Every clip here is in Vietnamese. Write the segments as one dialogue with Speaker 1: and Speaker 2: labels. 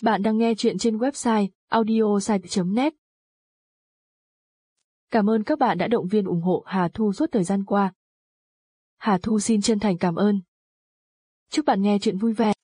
Speaker 1: Bạn đang nghe chuyện trên website audiosite.net. Cảm ơn các bạn đã động viên ủng hộ Hà Thu suốt thời gian qua. Hà Thu xin chân thành cảm ơn. Chúc bạn nghe chuyện vui vẻ.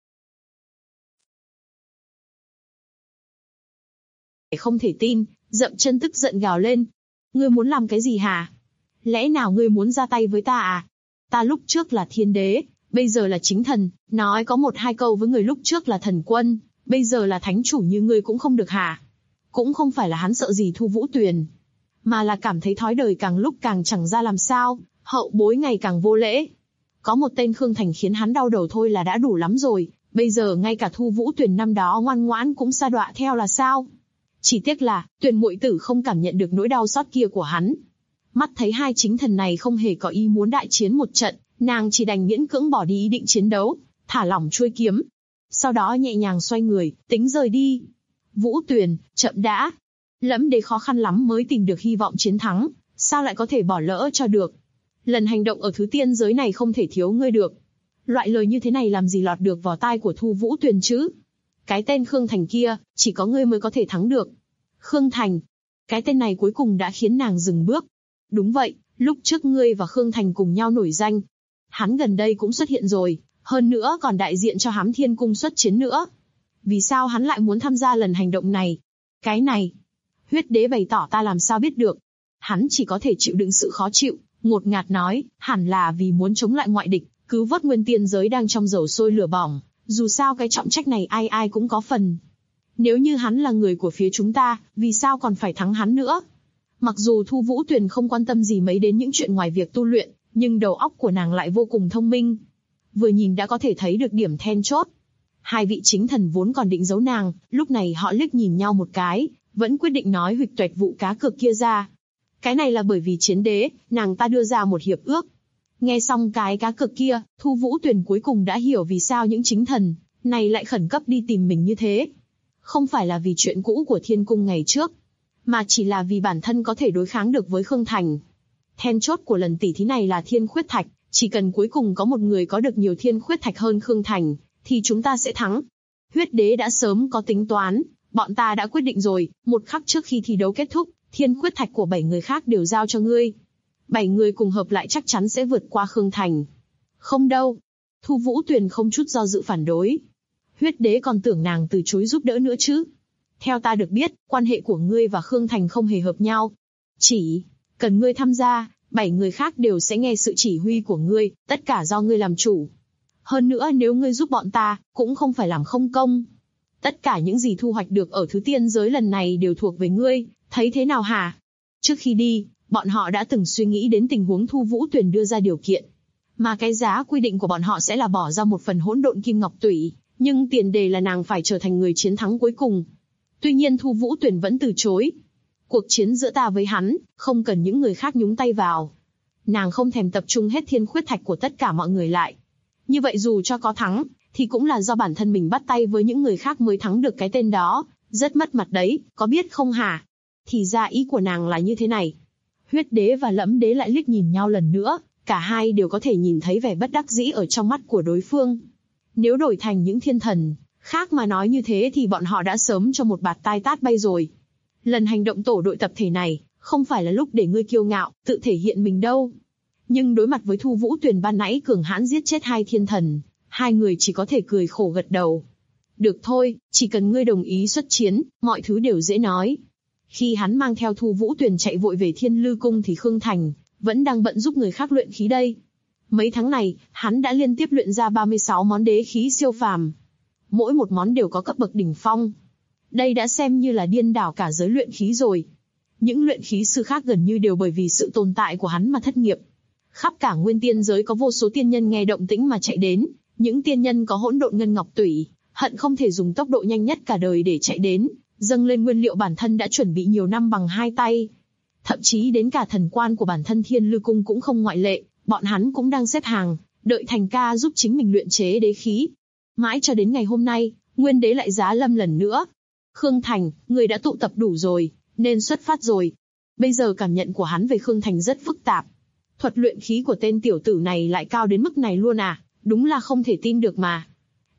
Speaker 2: Không thể tin, dậm chân tức giận gào lên. Ngươi muốn làm cái gì hả? Lẽ nào ngươi muốn ra tay với ta à? Ta lúc trước là thiên đế, bây giờ là chính thần, nói có một hai câu với người lúc trước là thần quân, bây giờ là thánh chủ như ngươi cũng không được hả? Cũng không phải là hắn sợ gì Thu Vũ Tuyền, mà là cảm thấy thói đời càng lúc càng chẳng ra làm sao, hậu bối ngày càng vô lễ. Có một tên Khương Thành khiến hắn đau đầu thôi là đã đủ lắm rồi, bây giờ ngay cả Thu Vũ Tuyền năm đó ngoan ngoãn cũng sa đọa theo là sao? Chỉ tiếc là, Tuyền muội tử không cảm nhận được nỗi đau xót kia của hắn. Mắt thấy hai chính thần này không hề có ý muốn đại chiến một trận, nàng chỉ đành miễn cưỡng bỏ đi ý định chiến đấu, thả lỏng chuôi kiếm. Sau đó nhẹ nhàng xoay người, tính rời đi. Vũ Tuyền, chậm đã. Lẫm Đế khó khăn lắm mới tìm được hy vọng chiến thắng, sao lại có thể bỏ lỡ cho được? Lần hành động ở thứ tiên giới này không thể thiếu ngươi được. Loại lời như thế này làm gì lọt được vào tai của Thu Vũ Tuyền chứ? Cái tên Khương Thành kia, chỉ có ngươi mới có thể thắng được. Khương Thành. Cái tên này cuối cùng đã khiến nàng dừng bước. Đúng vậy, lúc trước ngươi và Khương Thành cùng nhau nổi danh. Hắn gần đây cũng xuất hiện rồi, hơn nữa còn đại diện cho Hám Thiên Cung xuất chiến nữa. Vì sao hắn lại muốn tham gia lần hành động này? Cái này, Huyết Đế bày tỏ ta làm sao biết được. Hắn chỉ có thể chịu đựng sự khó chịu, ngột ngạt nói, hẳn là vì muốn chống lại ngoại địch, cứu vớt nguyên tiên giới đang trong dầu sôi lửa bỏng. Dù sao cái trọng trách này ai ai cũng có phần. Nếu như hắn là người của phía chúng ta, vì sao còn phải thắng hắn nữa? Mặc dù Thu Vũ Tuyền không quan tâm gì mấy đến những chuyện ngoài việc tu luyện, nhưng đầu óc của nàng lại vô cùng thông minh. Vừa nhìn đã có thể thấy được điểm then chốt. Hai vị chính thần vốn còn định giấu nàng, lúc này họ liếc nhìn nhau một cái, vẫn quyết định nói huỵch toẹt vụ cá cược kia ra. Cái này là bởi vì chiến đế, nàng ta đưa ra một hiệp ước. Nghe xong cái cá cược kia, Thu Vũ Tuyền cuối cùng đã hiểu vì sao những chính thần này lại khẩn cấp đi tìm mình như thế. Không phải là vì chuyện cũ của Thiên Cung ngày trước, mà chỉ là vì bản thân có thể đối kháng được với Khương Thành. Then chốt của lần tỉ thí này là Thiên Khuyết Thạch, chỉ cần cuối cùng có một người có được nhiều Thiên Khuyết Thạch hơn Khương Thành, thì chúng ta sẽ thắng. Huyết Đế đã sớm có tính toán, bọn ta đã quyết định rồi, một khắc trước khi thi đấu kết thúc, Thiên Khuyết Thạch của 7 người khác đều giao cho ngươi. 7 người cùng hợp lại chắc chắn sẽ vượt qua Khương Thành. Không đâu. Thu Vũ Tuyền không chút do dự phản đối. Huyết Đế còn tưởng nàng từ chối giúp đỡ nữa chứ. Theo ta được biết, quan hệ của ngươi và Khương Thành không hề hợp nhau. Chỉ cần ngươi tham gia, 7 người khác đều sẽ nghe sự chỉ huy của ngươi, tất cả do ngươi làm chủ. Hơn nữa nếu ngươi giúp bọn ta, cũng không phải làm không công. Tất cả những gì thu hoạch được ở thứ tiên giới lần này đều thuộc về ngươi, thấy thế nào hả? Trước khi đi, bọn họ đã từng suy nghĩ đến tình huống Thu Vũ Tuyền đưa ra điều kiện. Mà cái giá quy định của bọn họ sẽ là bỏ ra một phần hỗn độn kim ngọc tủy, nhưng tiền đề là nàng phải trở thành người chiến thắng cuối cùng. Tuy nhiên Thu Vũ Tuyền vẫn từ chối. Cuộc chiến giữa ta với hắn, không cần những người khác nhúng tay vào. Nàng không thèm tập trung hết Thiên Khuyết Thạch của tất cả mọi người lại. Như vậy dù cho có thắng, thì cũng là do bản thân mình bắt tay với những người khác mới thắng được cái tên đó, rất mất mặt đấy, có biết không hả? Thì ra ý của nàng là như thế này. Huyết Đế và Lẫm Đế lại liếc nhìn nhau lần nữa, cả hai đều có thể nhìn thấy vẻ bất đắc dĩ ở trong mắt của đối phương. Nếu đổi thành những thiên thần khác mà nói như thế thì bọn họ đã sớm cho một bạt tai tát bay rồi. Lần hành động tổ đội tập thể này, không phải là lúc để ngươi kiêu ngạo, tự thể hiện mình đâu. Nhưng đối mặt với Thu Vũ Tuyền ban nãy cường hãn giết chết hai thiên thần, hai người chỉ có thể cười khổ gật đầu. Được thôi, chỉ cần ngươi đồng ý xuất chiến, mọi thứ đều dễ nói. Khi hắn mang theo Thu Vũ Tuyền chạy vội về Thiên Lư Cung thì Khương Thành vẫn đang bận giúp người khác luyện khí đây. Mấy tháng này, hắn đã liên tiếp luyện ra 36 món đế khí siêu phàm. Mỗi một món đều có cấp bậc đỉnh phong. Đây đã xem như là điên đảo cả giới luyện khí rồi. Những luyện khí sư khác gần như đều bởi vì sự tồn tại của hắn mà thất nghiệp. Khắp cả nguyên tiên giới có vô số tiên nhân nghe động tĩnh mà chạy đến. Những tiên nhân có hỗn độn ngân ngọc tủy, hận không thể dùng tốc độ nhanh nhất cả đời để chạy đến, dâng lên nguyên liệu bản thân đã chuẩn bị nhiều năm bằng hai tay. Thậm chí đến cả thần quan của bản thân Thiên Lư Cung cũng không ngoại lệ, bọn hắn cũng đang xếp hàng, đợi Thành ca giúp chính mình luyện chế đế khí. Mãi cho đến ngày hôm nay, Nguyên Đế lại giá lâm lần nữa. Khương Thành, người đã tụ tập đủ rồi, nên xuất phát rồi. Bây giờ cảm nhận của hắn về Khương Thành rất phức tạp. Thuật luyện khí của tên tiểu tử này lại cao đến mức này luôn à, đúng là không thể tin được mà.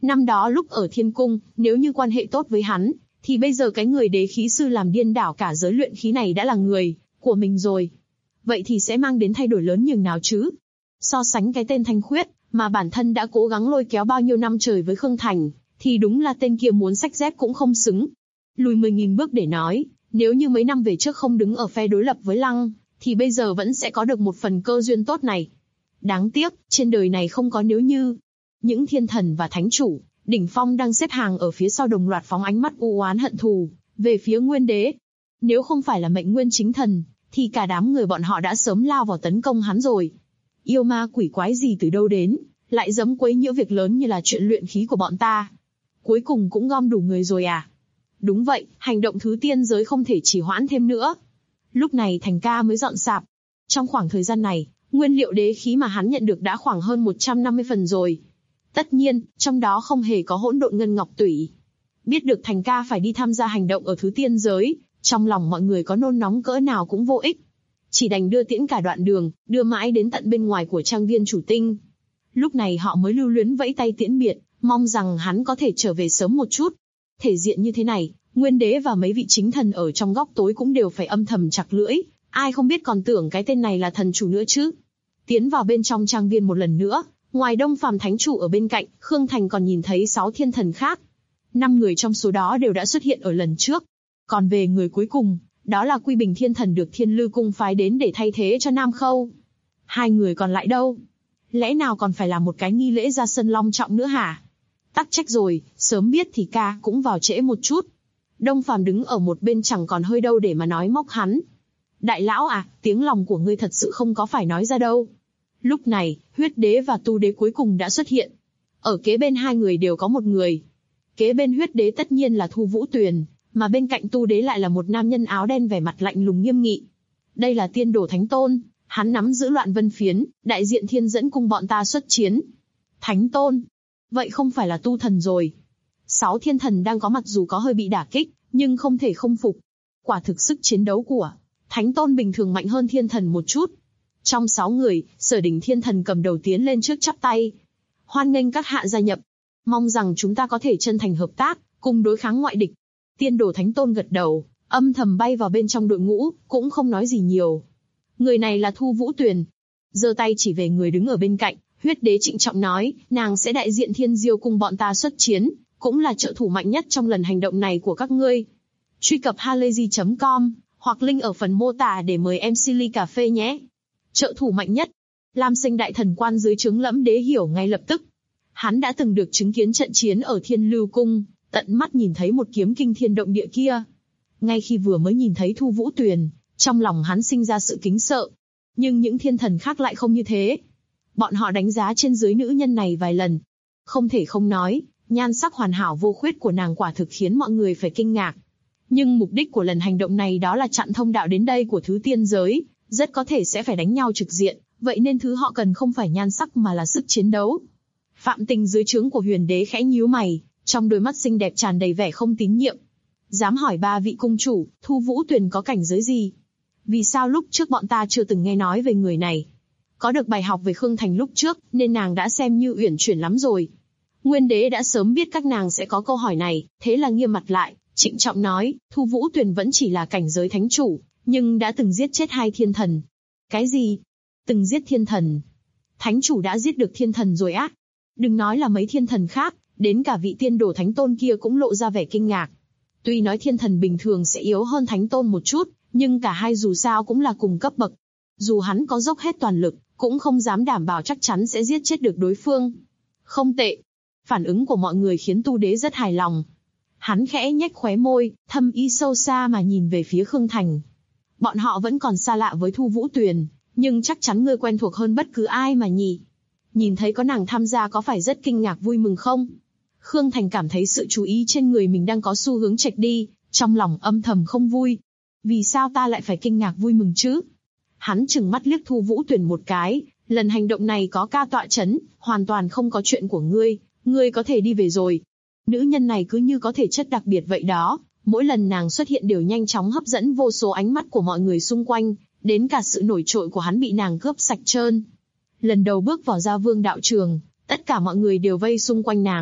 Speaker 2: Năm đó lúc ở thiên cung, nếu như quan hệ tốt với hắn, thì bây giờ cái người đế khí sư làm điên đảo cả giới luyện khí này đã là người của mình rồi. Vậy thì sẽ mang đến thay đổi lớn nhường nào chứ? So sánh cái tên Thanh Khuyết, mà bản thân đã cố gắng lôi kéo bao nhiêu năm trời với Khương Thành, thì đúng là tên kia muốn xách dép cũng không xứng. Lùi 10.000 bước để nói, nếu như mấy năm về trước không đứng ở phe đối lập với Lăng, thì bây giờ vẫn sẽ có được một phần cơ duyên tốt này. Đáng tiếc, trên đời này không có nếu như. Những thiên thần và thánh chủ, đỉnh phong đang xếp hàng ở phía sau đồng loạt phóng ánh mắt u oán hận thù về phía Nguyên Đế. Nếu không phải là mệnh nguyên chính thần, thì cả đám người bọn họ đã sớm lao vào tấn công hắn rồi. Yêu ma quỷ quái gì từ đâu đến, lại dám quấy nhiễu việc lớn như là chuyện luyện khí của bọn ta. Cuối cùng cũng gom đủ người rồi à? Đúng vậy, hành động thứ tiên giới không thể trì hoãn thêm nữa. Lúc này Thành ca mới dọn sạp. Trong khoảng thời gian này, nguyên liệu đế khí mà hắn nhận được đã khoảng hơn 150 phần rồi. Tất nhiên, trong đó không hề có hỗn độn ngân ngọc tủy. Biết được Thành ca phải đi tham gia hành động ở thứ tiên giới, trong lòng mọi người có nôn nóng cỡ nào cũng vô ích. Chỉ đành đưa tiễn cả đoạn đường, đưa mãi đến tận bên ngoài của trang viên chủ tinh. Lúc này họ mới lưu luyến vẫy tay tiễn biệt, mong rằng hắn có thể trở về sớm một chút. Thể diện như thế này, Nguyên Đế và mấy vị chính thần ở trong góc tối cũng đều phải âm thầm chặt lưỡi, ai không biết còn tưởng cái tên này là thần chủ nữa chứ. Tiến vào bên trong trang viên một lần nữa, ngoài Đông Phàm Thánh Chủ ở bên cạnh, Khương Thành còn nhìn thấy 6 thiên thần khác. 5 người trong số đó đều đã xuất hiện ở lần trước. Còn về người cuối cùng, đó là Quy Bình Thiên Thần được Thiên Lư Cung phái đến để thay thế cho Nam Khâu. 2 người còn lại đâu? Lẽ nào còn phải làm một cái nghi lễ ra sân long trọng nữa hả? Tắc trách rồi, sớm biết thì ca cũng vào trễ một chút. Đông Phàm đứng ở một bên chẳng còn hơi đâu để mà nói móc hắn. Đại lão à, tiếng lòng của ngươi thật sự không có phải nói ra đâu. Lúc này, Huyết Đế và Tu Đế cuối cùng đã xuất hiện. Ở kế bên 2 người đều có một người. Kế bên Huyết Đế tất nhiên là Thu Vũ Tuyền, mà bên cạnh Tu Đế lại là một nam nhân áo đen vẻ mặt lạnh lùng nghiêm nghị. Đây là Tiên Đồ Thánh Tôn, hắn nắm giữ Loạn Vân Phiến, đại diện Thiên Dẫn Cung bọn ta xuất chiến. Thánh Tôn? Vậy không phải là tu thần rồi. 6 thiên thần đang có mặt dù có hơi bị đả kích, nhưng không thể không phục. Quả thực sức chiến đấu của Thánh Tôn bình thường mạnh hơn thiên thần một chút. Trong 6 người, Sở Đỉnh Thiên Thần cầm đầu tiến lên trước chắp tay. Hoan nghênh các hạ gia nhập. Mong rằng chúng ta có thể chân thành hợp tác, cùng đối kháng ngoại địch. Tiên Đồ Thánh Tôn gật đầu, âm thầm bay vào bên trong đội ngũ, cũng không nói gì nhiều. Người này là Thu Vũ Tuyền. Giơ tay chỉ về người đứng ở bên cạnh, Huyết Đế trịnh trọng nói, nàng sẽ đại diện Thiên Diêu Cung bọn ta xuất chiến, cũng là trợ thủ mạnh nhất trong lần hành động này của các ngươi. Truy cập halayzi.com, hoặc link ở phần mô tả để mời em Silly Cà Phê nhé. Trợ thủ mạnh nhất. Lam Sinh đại thần quan dưới trướng Lẫm Đế hiểu ngay lập tức. Hắn đã từng được chứng kiến trận chiến ở Thiên Lưu Cung, tận mắt nhìn thấy một kiếm kinh thiên động địa kia. Ngay khi vừa mới nhìn thấy Thu Vũ Tuyền, trong lòng hắn sinh ra sự kính sợ. Nhưng những thiên thần khác lại không như thế. Bọn họ đánh giá trên dưới nữ nhân này vài lần. Không thể không nói, nhan sắc hoàn hảo vô khuyết của nàng quả thực khiến mọi người phải kinh ngạc. Nhưng mục đích của lần hành động này đó là chặn thông đạo đến đây của thứ tiên giới, rất có thể sẽ phải đánh nhau trực diện, vậy nên thứ họ cần không phải nhan sắc mà là sức chiến đấu. Phạm Tình dưới trướng của Huyền Đế khẽ nhíu mày, trong đôi mắt xinh đẹp tràn đầy vẻ không tín nhiệm. Dám hỏi 3 vị cung chủ, Thu Vũ Tuyền có cảnh giới gì? Vì sao lúc trước bọn ta chưa từng nghe nói về người này? Có được bài học về Khương Thành lúc trước, nên nàng đã xem như uyển chuyển lắm rồi. Nguyên Đế đã sớm biết các nàng sẽ có câu hỏi này, thế là nghiêm mặt lại, trịnh trọng nói, Thu Vũ Tuyền vẫn chỉ là cảnh giới thánh chủ, nhưng đã từng giết chết 2 thiên thần. Cái gì? Từng giết thiên thần? Thánh chủ đã giết được thiên thần rồi á? Đừng nói là mấy thiên thần khác, đến cả vị Tiên Đồ Thánh Tôn kia cũng lộ ra vẻ kinh ngạc. Tuy nói thiên thần bình thường sẽ yếu hơn Thánh Tôn một chút, nhưng cả hai dù sao cũng là cùng cấp bậc. Dù hắn có dốc hết toàn lực, cũng không dám đảm bảo chắc chắn sẽ giết chết được đối phương. Không tệ. Phản ứng của mọi người khiến Tu Đế rất hài lòng. Hắn khẽ nhếch khóe môi, thâm ý sâu xa mà nhìn về phía Khương Thành. Bọn họ vẫn còn xa lạ với Thu Vũ Tuyền, nhưng chắc chắn ngươi quen thuộc hơn bất cứ ai mà nhỉ. Nhìn thấy có nàng tham gia có phải rất kinh ngạc vui mừng không? Khương Thành cảm thấy sự chú ý trên người mình đang có xu hướng chệch đi, trong lòng âm thầm không vui. Vì sao ta lại phải kinh ngạc vui mừng chứ? Hắn trừng mắt liếc Thu Vũ Tuyền một cái, lần hành động này có ca tọa chấn, hoàn toàn không có chuyện của ngươi có thể đi về rồi. Nữ nhân này cứ như có thể chất đặc biệt vậy đó, mỗi lần nàng xuất hiện đều nhanh chóng hấp dẫn vô số ánh mắt của mọi người xung quanh, đến cả sự nổi trội của hắn bị nàng cướp sạch trơn. Lần đầu bước vào Gia Vương đạo trường, tất cả mọi người đều vây xung quanh nàng.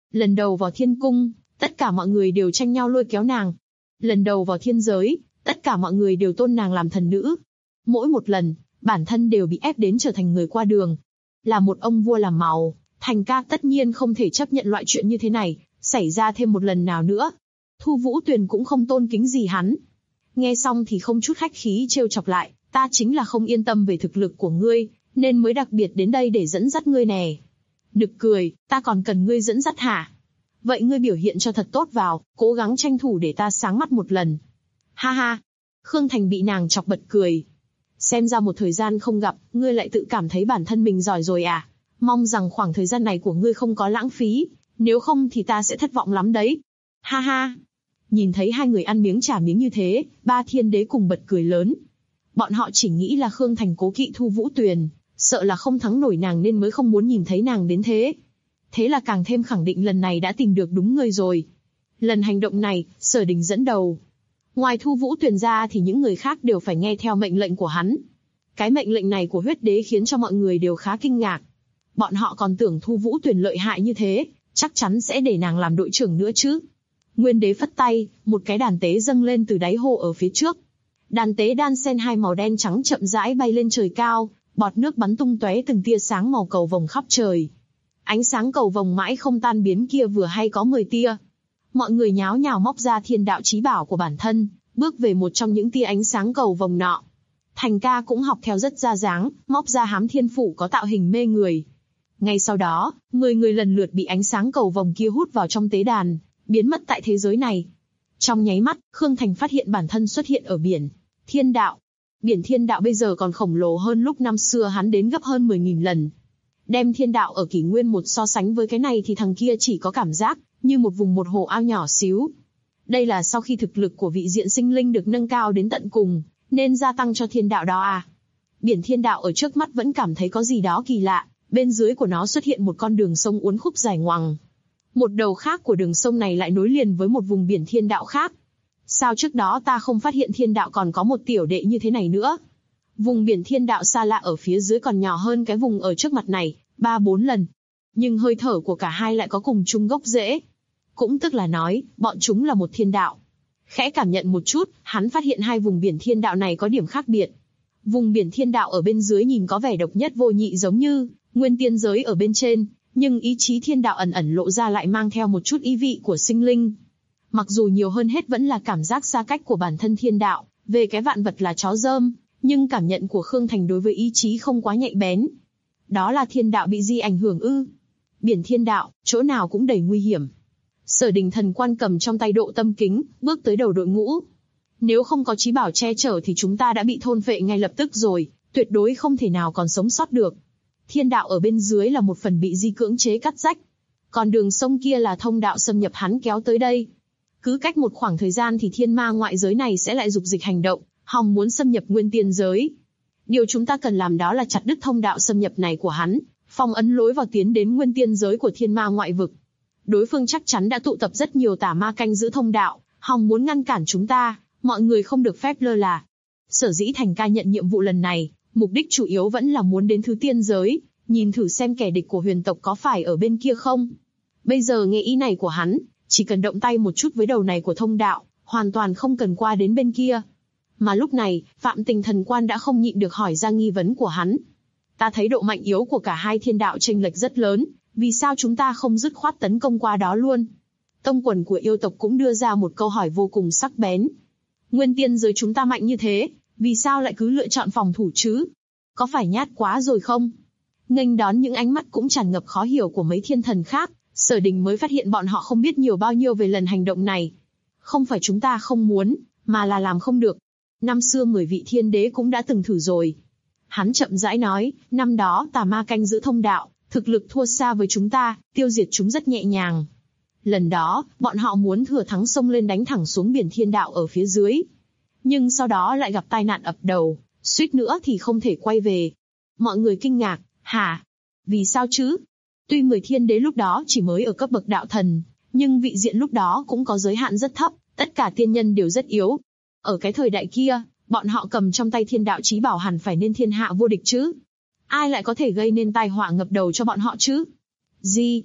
Speaker 2: Lần đầu vào thiên cung, tất cả mọi người đều tranh nhau lôi kéo nàng. Lần đầu vào thiên giới, tất cả mọi người đều tôn nàng làm thần nữ. Mỗi một lần, bản thân đều bị ép đến trở thành người qua đường. Là một ông vua làm màu, Thành ca tất nhiên không thể chấp nhận loại chuyện như thế này, xảy ra thêm một lần nào nữa. Thu Vũ Tuyền cũng không tôn kính gì hắn. Nghe xong thì không chút khách khí trêu chọc lại, ta chính là không yên tâm về thực lực của ngươi, nên mới đặc biệt đến đây để dẫn dắt ngươi nè. Nực cười, ta còn cần ngươi dẫn dắt hả? Vậy ngươi biểu hiện cho thật tốt vào, cố gắng tranh thủ để ta sáng mắt một lần. Ha ha. Khương Thành bị nàng chọc bật cười. Xem ra một thời gian không gặp, ngươi lại tự cảm thấy bản thân mình giỏi rồi à? Mong rằng khoảng thời gian này của ngươi không có lãng phí, nếu không thì ta sẽ thất vọng lắm đấy. Ha ha. Nhìn thấy hai người ăn miếng trả miếng như thế, ba thiên đế cùng bật cười lớn. Bọn họ chỉ nghĩ là Khương Thành cố kỵ Thu Vũ Tuyền, sợ là không thắng nổi nàng nên mới không muốn nhìn thấy nàng đến thế. Thế là càng thêm khẳng định lần này đã tìm được đúng người rồi. Lần hành động này, Sở Đình dẫn đầu. Ngoài Thu Vũ Tuyền ra thì những người khác đều phải nghe theo mệnh lệnh của hắn. Cái mệnh lệnh này của huyết đế khiến cho mọi người đều khá kinh ngạc. Bọn họ còn tưởng Thu Vũ Tuyền lợi hại như thế, chắc chắn sẽ để nàng làm đội trưởng nữa chứ. Nguyên đế phất tay, một cái đàn tế dâng lên từ đáy hồ ở phía trước. Đàn tế đan xen hai màu đen trắng chậm rãi bay lên trời cao, bọt nước bắn tung tóe từng tia sáng màu cầu vồng khắp trời. Ánh sáng cầu vồng mãi không tan biến kia vừa hay có 10 tia. Mọi người nháo nhào móc ra thiên đạo chí bảo của bản thân, bước về một trong những tia ánh sáng cầu vồng nọ. Thành ca cũng học theo rất ra dáng, móc ra hám thiên phủ có tạo hình mê người. Ngay sau đó, 10 người lần lượt bị ánh sáng cầu vồng kia hút vào trong tế đàn, biến mất tại thế giới này. Trong nháy mắt, Khương Thành phát hiện bản thân xuất hiện ở biển thiên đạo. Biển thiên đạo bây giờ còn khổng lồ hơn lúc năm xưa hắn đến gấp hơn 10.000 lần. Đem thiên đạo ở kỷ nguyên một so sánh với cái này thì thằng kia chỉ có cảm giác như một vùng một hồ ao nhỏ xíu. Đây là sau khi thực lực của vị diện sinh linh được nâng cao đến tận cùng, nên gia tăng cho thiên đạo đó à. Biển thiên đạo ở trước mắt vẫn cảm thấy có gì đó kỳ lạ, bên dưới của nó xuất hiện một con đường sông uốn khúc dài ngoằng. Một đầu khác của đường sông này lại nối liền với một vùng biển thiên đạo khác. Sao trước đó ta không phát hiện thiên đạo còn có một tiểu đệ như thế này nữa? Vùng biển thiên đạo xa lạ ở phía dưới còn nhỏ hơn cái vùng ở trước mặt này, 3-4 lần. Nhưng hơi thở của cả hai lại có cùng chung gốc rễ. Cũng tức là nói, bọn chúng là một thiên đạo. Khẽ cảm nhận một chút, hắn phát hiện hai vùng biển thiên đạo này có điểm khác biệt. Vùng biển thiên đạo ở bên dưới nhìn có vẻ độc nhất vô nhị giống như nguyên tiên giới ở bên trên, nhưng ý chí thiên đạo ẩn ẩn lộ ra lại mang theo một chút ý vị của sinh linh. Mặc dù nhiều hơn hết vẫn là cảm giác xa cách của bản thân thiên đạo, về cái vạn vật là chó rơm, nhưng cảm nhận của Khương Thành đối với ý chí không quá nhạy bén. Đó là thiên đạo bị di ảnh hưởng ư? Biển thiên đạo, chỗ nào cũng đầy nguy hiểm. Sở Đình thần quan cầm trong tay độ tâm kính, bước tới đầu đội ngũ. Nếu không có chí bảo che chở thì chúng ta đã bị thôn phệ ngay lập tức rồi, tuyệt đối không thể nào còn sống sót được. Thiên đạo ở bên dưới là một phần bị di cưỡng chế cắt rách. Còn đường sông kia là thông đạo xâm nhập hắn kéo tới đây. Cứ cách một khoảng thời gian thì thiên ma ngoại giới này sẽ lại dục dịch hành động, hòng muốn xâm nhập nguyên tiên giới. Điều chúng ta cần làm đó là chặt đứt thông đạo xâm nhập này của hắn, phong ấn lối vào tiến đến nguyên tiên giới của thiên ma ngoại vực. Đối phương chắc chắn đã tụ tập rất nhiều tà ma canh giữ thông đạo, hòng muốn ngăn cản chúng ta, mọi người không được phép lơ là. Sở dĩ Thành ca nhận nhiệm vụ lần này, mục đích chủ yếu vẫn là muốn đến thứ tiên giới, nhìn thử xem kẻ địch của huyền tộc có phải ở bên kia không. Bây giờ nghe ý này của hắn, chỉ cần động tay một chút với đầu này của thông đạo, hoàn toàn không cần qua đến bên kia. Mà lúc này, Phạm Tình thần quan đã không nhịn được hỏi ra nghi vấn của hắn. Ta thấy độ mạnh yếu của cả hai thiên đạo chênh lệch rất lớn, vì sao chúng ta không dứt khoát tấn công qua đó luôn? Tông quần của yêu tộc cũng đưa ra một câu hỏi vô cùng sắc bén. Nguyên tiên giới chúng ta mạnh như thế, vì sao lại cứ lựa chọn phòng thủ chứ? Có phải nhát quá rồi không? Nghênh đón những ánh mắt cũng tràn ngập khó hiểu của mấy thiên thần khác, Sở Đình mới phát hiện bọn họ không biết nhiều bao nhiêu về lần hành động này. Không phải chúng ta không muốn, mà là làm không được. Năm xưa 10 vị thiên đế cũng đã từng thử rồi. Hắn chậm rãi nói, năm đó tà ma canh giữ thông đạo, thực lực thua xa với chúng ta, tiêu diệt chúng rất nhẹ nhàng. Lần đó, bọn họ muốn thừa thắng xông lên đánh thẳng xuống biển thiên đạo ở phía dưới. Nhưng sau đó lại gặp tai nạn ập đầu, suýt nữa thì không thể quay về. Mọi người kinh ngạc, hả? Vì sao chứ? Tuy 10 thiên đế lúc đó chỉ mới ở cấp bậc đạo thần, nhưng vị diện lúc đó cũng có giới hạn rất thấp, tất cả tiên nhân đều rất yếu. Ở cái thời đại kia, bọn họ cầm trong tay thiên đạo chí bảo hẳn phải nên thiên hạ vô địch chứ. Ai lại có thể gây nên tai họa ngập đầu cho bọn họ chứ? Gì?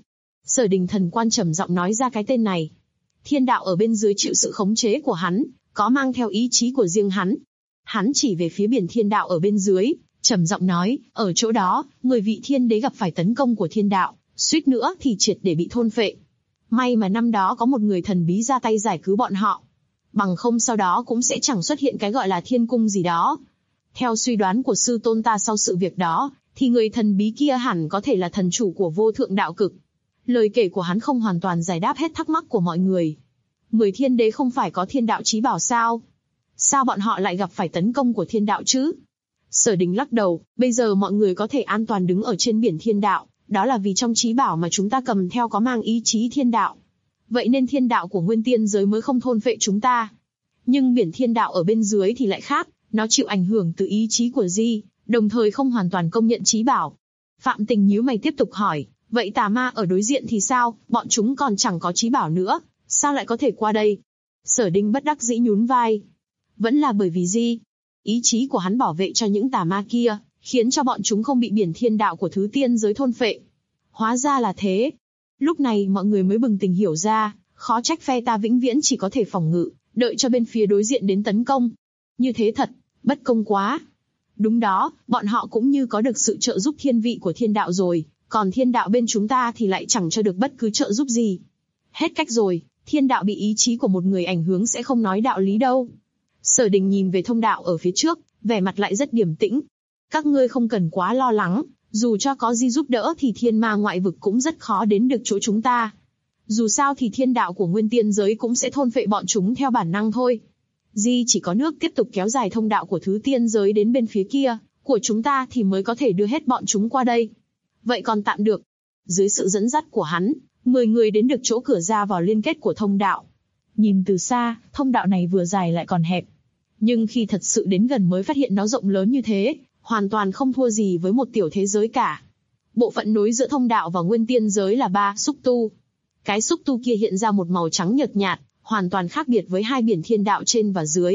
Speaker 2: Sở Đình thần quan trầm giọng nói ra cái tên này. Thiên đạo ở bên dưới chịu sự khống chế của hắn, có mang theo ý chí của riêng hắn. Hắn chỉ về phía biển thiên đạo ở bên dưới, trầm giọng nói, ở chỗ đó, 10 vị thiên đế gặp phải tấn công của thiên đạo, suýt nữa thì triệt để bị thôn phệ. May mà năm đó có một người thần bí ra tay giải cứu bọn họ. Bằng không sau đó cũng sẽ chẳng xuất hiện cái gọi là thiên cung gì đó. Theo suy đoán của sư tôn ta sau sự việc đó, thì người thần bí kia hẳn có thể là thần chủ của vô thượng đạo cực. Lời kể của hắn không hoàn toàn giải đáp hết thắc mắc của mọi người. 10 thiên đế không phải có thiên đạo chí bảo sao? Sao bọn họ lại gặp phải tấn công của thiên đạo chứ? Sở Đình lắc đầu, bây giờ mọi người có thể an toàn đứng ở trên biển thiên đạo, đó là vì trong chí bảo mà chúng ta cầm theo có mang ý chí thiên đạo. Vậy nên thiên đạo của nguyên tiên giới mới không thôn phệ chúng ta. Nhưng biển thiên đạo ở bên dưới thì lại khác, nó chịu ảnh hưởng từ ý chí của Di, đồng thời không hoàn toàn công nhận chí bảo. Phạm Tình nhíu mày tiếp tục hỏi, vậy tà ma ở đối diện thì sao, bọn chúng còn chẳng có chí bảo nữa, sao lại có thể qua đây? Sở Đình bất đắc dĩ nhún vai. Vẫn là bởi vì Di, ý chí của hắn bảo vệ cho những tà ma kia, khiến cho bọn chúng không bị biển thiên đạo của thứ tiên giới thôn phệ. Hóa ra là thế. Lúc này mọi người mới bừng tỉnh hiểu ra, khó trách phe ta vĩnh viễn chỉ có thể phòng ngự, đợi cho bên phía đối diện đến tấn công. Như thế thật, bất công quá. Đúng đó, bọn họ cũng như có được sự trợ giúp thiên vị của thiên đạo rồi, còn thiên đạo bên chúng ta thì lại chẳng cho được bất cứ trợ giúp gì. Hết cách rồi, thiên đạo bị ý chí của một người ảnh hưởng sẽ không nói đạo lý đâu. Sở Đình nhìn về thông đạo ở phía trước, vẻ mặt lại rất điềm tĩnh. Các ngươi không cần quá lo lắng, dù cho có Di giúp đỡ thì thiên ma ngoại vực cũng rất khó đến được chỗ chúng ta. Dù sao thì thiên đạo của nguyên tiên giới cũng sẽ thôn phệ bọn chúng theo bản năng thôi. Di chỉ có nước tiếp tục kéo dài thông đạo của thứ tiên giới đến bên phía kia, của chúng ta thì mới có thể đưa hết bọn chúng qua đây. Vậy còn tạm được. Dưới sự dẫn dắt của hắn, 10 người đến được chỗ cửa ra vào liên kết của thông đạo. Nhìn từ xa, thông đạo này vừa dài lại còn hẹp. Nhưng khi thật sự đến gần mới phát hiện nó rộng lớn như thế, hoàn toàn không thua gì với một tiểu thế giới cả. Bộ phận nối giữa thông đạo và nguyên tiên giới là 3 xúc tu. Cái xúc tu kia hiện ra một màu trắng nhợt nhạt, hoàn toàn khác biệt với hai biển thiên đạo trên và dưới.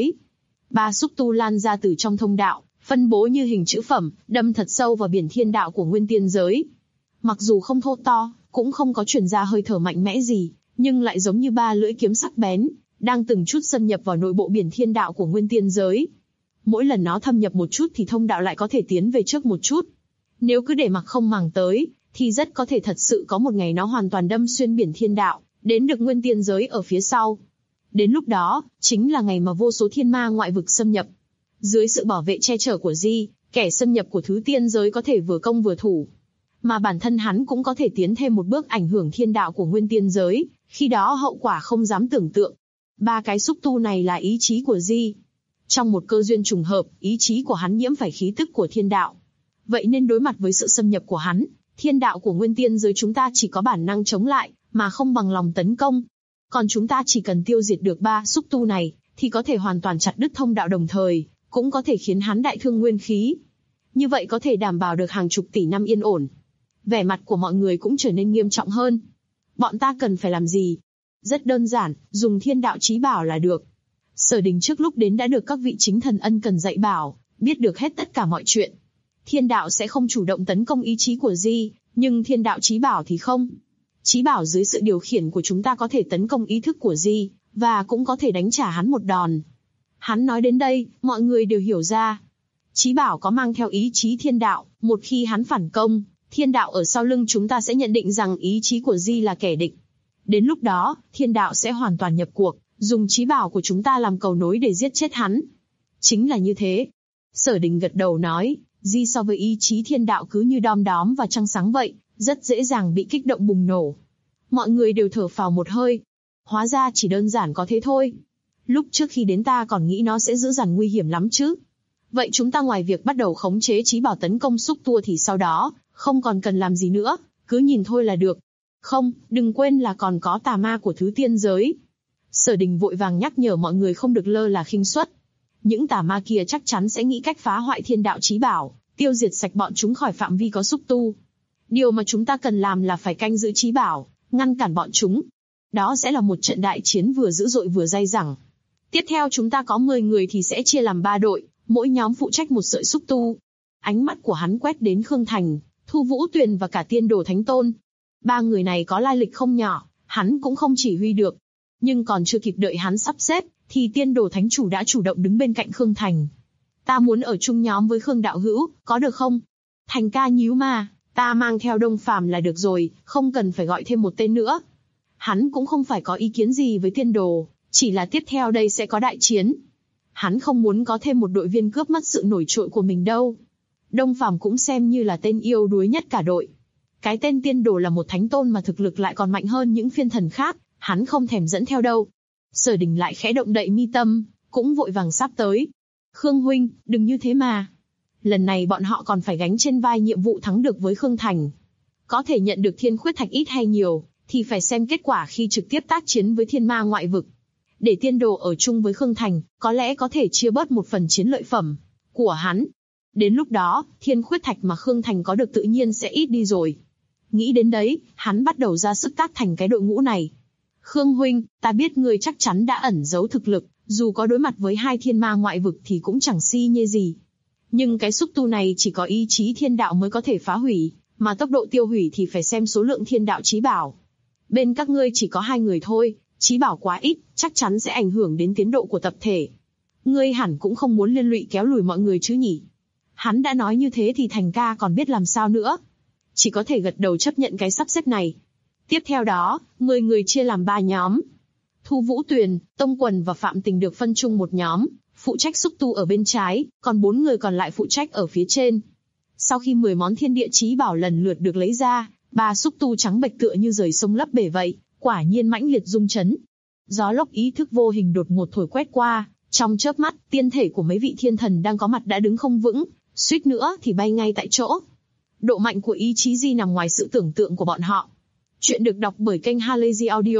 Speaker 2: 3 xúc tu lan ra từ trong thông đạo, phân bố như hình chữ phẩm, đâm thật sâu vào biển thiên đạo của nguyên tiên giới. Mặc dù không thô to, cũng không có truyền ra hơi thở mạnh mẽ gì, nhưng lại giống như 3 lưỡi kiếm sắc bén, đang từng chút xâm nhập vào nội bộ biển thiên đạo của nguyên tiên giới. Mỗi lần nó thâm nhập một chút thì thông đạo lại có thể tiến về trước một chút. Nếu cứ để mặc không màng tới, thì rất có thể thật sự có một ngày nó hoàn toàn đâm xuyên biển thiên đạo, đến được nguyên tiên giới ở phía sau. Đến lúc đó, chính là ngày mà vô số thiên ma ngoại vực xâm nhập. Dưới sự bảo vệ che chở của Di, kẻ xâm nhập của thứ tiên giới có thể vừa công vừa thủ. Mà bản thân hắn cũng có thể tiến thêm một bước ảnh hưởng thiên đạo của nguyên tiên giới, khi đó hậu quả không dám tưởng tượng. 3 cái xúc tu này là ý chí của Di. Trong một cơ duyên trùng hợp, ý chí của hắn nhiễm phải khí tức của thiên đạo. Vậy nên đối mặt với sự xâm nhập của hắn, thiên đạo của nguyên tiên giới chúng ta chỉ có bản năng chống lại, mà không bằng lòng tấn công. Còn chúng ta chỉ cần tiêu diệt được 3 xúc tu này, thì có thể hoàn toàn chặt đứt thông đạo đồng thời, cũng có thể khiến hắn đại thương nguyên khí. Như vậy có thể đảm bảo được hàng chục tỷ năm yên ổn. Vẻ mặt của mọi người cũng trở nên nghiêm trọng hơn. Bọn ta cần phải làm gì? Rất đơn giản, dùng thiên đạo chí bảo là được. Sở Đình trước lúc đến đã được các vị chính thần ân cần dạy bảo, biết được hết tất cả mọi chuyện. Thiên đạo sẽ không chủ động tấn công ý chí của Di, nhưng thiên đạo chí bảo thì không. Chí bảo dưới sự điều khiển của chúng ta có thể tấn công ý thức của Di, và cũng có thể đánh trả hắn một đòn. Hắn nói đến đây, mọi người đều hiểu ra. Chí bảo có mang theo ý chí thiên đạo, một khi hắn phản công, thiên đạo ở sau lưng chúng ta sẽ nhận định rằng ý chí của Di là kẻ địch. Đến lúc đó, thiên đạo sẽ hoàn toàn nhập cuộc, dùng chí bảo của chúng ta làm cầu nối để giết chết hắn. Chính là như thế. Sở Đình gật đầu nói, Di so với ý chí thiên đạo cứ như đom đóm và trăng sáng vậy, rất dễ dàng bị kích động bùng nổ. Mọi người đều thở phào một hơi. Hóa ra chỉ đơn giản có thế thôi. Lúc trước khi đến ta còn nghĩ nó sẽ dữ dằn nguy hiểm lắm chứ. Vậy chúng ta ngoài việc bắt đầu khống chế chí bảo tấn công xúc tua thì sau đó, không còn cần làm gì nữa, cứ nhìn thôi là được. Không, đừng quên là còn có tà ma của thứ tiên giới. Sở Đình vội vàng nhắc nhở mọi người không được lơ là khinh suất. Những tà ma kia chắc chắn sẽ nghĩ cách phá hoại thiên đạo chí bảo, tiêu diệt sạch bọn chúng khỏi phạm vi có xúc tu. Điều mà chúng ta cần làm là phải canh giữ chí bảo, ngăn cản bọn chúng. Đó sẽ là một trận đại chiến vừa dữ dội vừa dai dẳng. Tiếp theo chúng ta có 10 người thì sẽ chia làm 3 đội, mỗi nhóm phụ trách một sợi xúc tu. Ánh mắt của hắn quét đến Khương Thành, Thu Vũ Tuyền và cả Tiên Đồ Thánh Tôn. Ba người này có lai lịch không nhỏ, hắn cũng không chỉ huy được. Nhưng còn chưa kịp đợi hắn sắp xếp, thì tiên đồ thánh chủ đã chủ động đứng bên cạnh Khương Thành. Ta muốn ở chung nhóm với Khương đạo hữu, có được không? Thành ca nhíu mà, ta mang theo Đông Phàm là được rồi, không cần phải gọi thêm một tên nữa. Hắn cũng không phải có ý kiến gì với tiên đồ, chỉ là tiếp theo đây sẽ có đại chiến. Hắn không muốn có thêm một đội viên cướp mất sự nổi trội của mình đâu. Đông Phàm cũng xem như là tên yếu đuối nhất cả đội. Cái tên tiên đồ là một thánh tôn mà thực lực lại còn mạnh hơn những phiên thần khác, hắn không thèm dẫn theo đâu. Sở Đình lại khẽ động đậy mi tâm, cũng vội vàng sắp tới. Khương huynh, đừng như thế mà. Lần này bọn họ còn phải gánh trên vai nhiệm vụ thắng được với Khương Thành. Có thể nhận được thiên khuyết thạch ít hay nhiều, thì phải xem kết quả khi trực tiếp tác chiến với thiên ma ngoại vực. Để tiên đồ ở chung với Khương Thành, có lẽ có thể chia bớt một phần chiến lợi phẩm của hắn. Đến lúc đó, thiên khuyết thạch mà Khương Thành có được tự nhiên sẽ ít đi rồi. Nghĩ đến đấy, hắn bắt đầu ra sức tác thành cái đội ngũ này. Khương huynh, ta biết ngươi chắc chắn đã ẩn giấu thực lực, dù có đối mặt với hai thiên ma ngoại vực thì cũng chẳng si nhê gì. Nhưng cái xúc tu này chỉ có ý chí thiên đạo mới có thể phá hủy, mà tốc độ tiêu hủy thì phải xem số lượng thiên đạo chí bảo. Bên các ngươi chỉ có 2 người thôi, chí bảo quá ít, chắc chắn sẽ ảnh hưởng đến tiến độ của tập thể. Ngươi hẳn cũng không muốn liên lụy kéo lùi mọi người chứ nhỉ? Hắn đã nói như thế thì Thành ca còn biết làm sao nữa. Chỉ có thể gật đầu chấp nhận cái sắp xếp này. Tiếp theo đó, 10 người chia làm 3 nhóm. Thu Vũ Tuyền, Tông Quần và Phạm Tình được phân chung một nhóm, phụ trách xúc tu ở bên trái, còn 4 người còn lại phụ trách ở phía trên. Sau khi 10 món thiên địa chí bảo lần lượt được lấy ra, 3 xúc tu trắng bệch tựa như rời sông lấp bể vậy, quả nhiên mãnh liệt rung chấn. Gió lốc ý thức vô hình đột ngột thổi quét qua, trong chớp mắt, tiên thể của mấy vị thiên thần đang có mặt đã đứng không vững, suýt nữa thì bay ngay tại chỗ. Độ mạnh của ý chí Di nằm ngoài sự tưởng tượng của bọn họ. Chuyện được đọc bởi kênh Halazy Audio.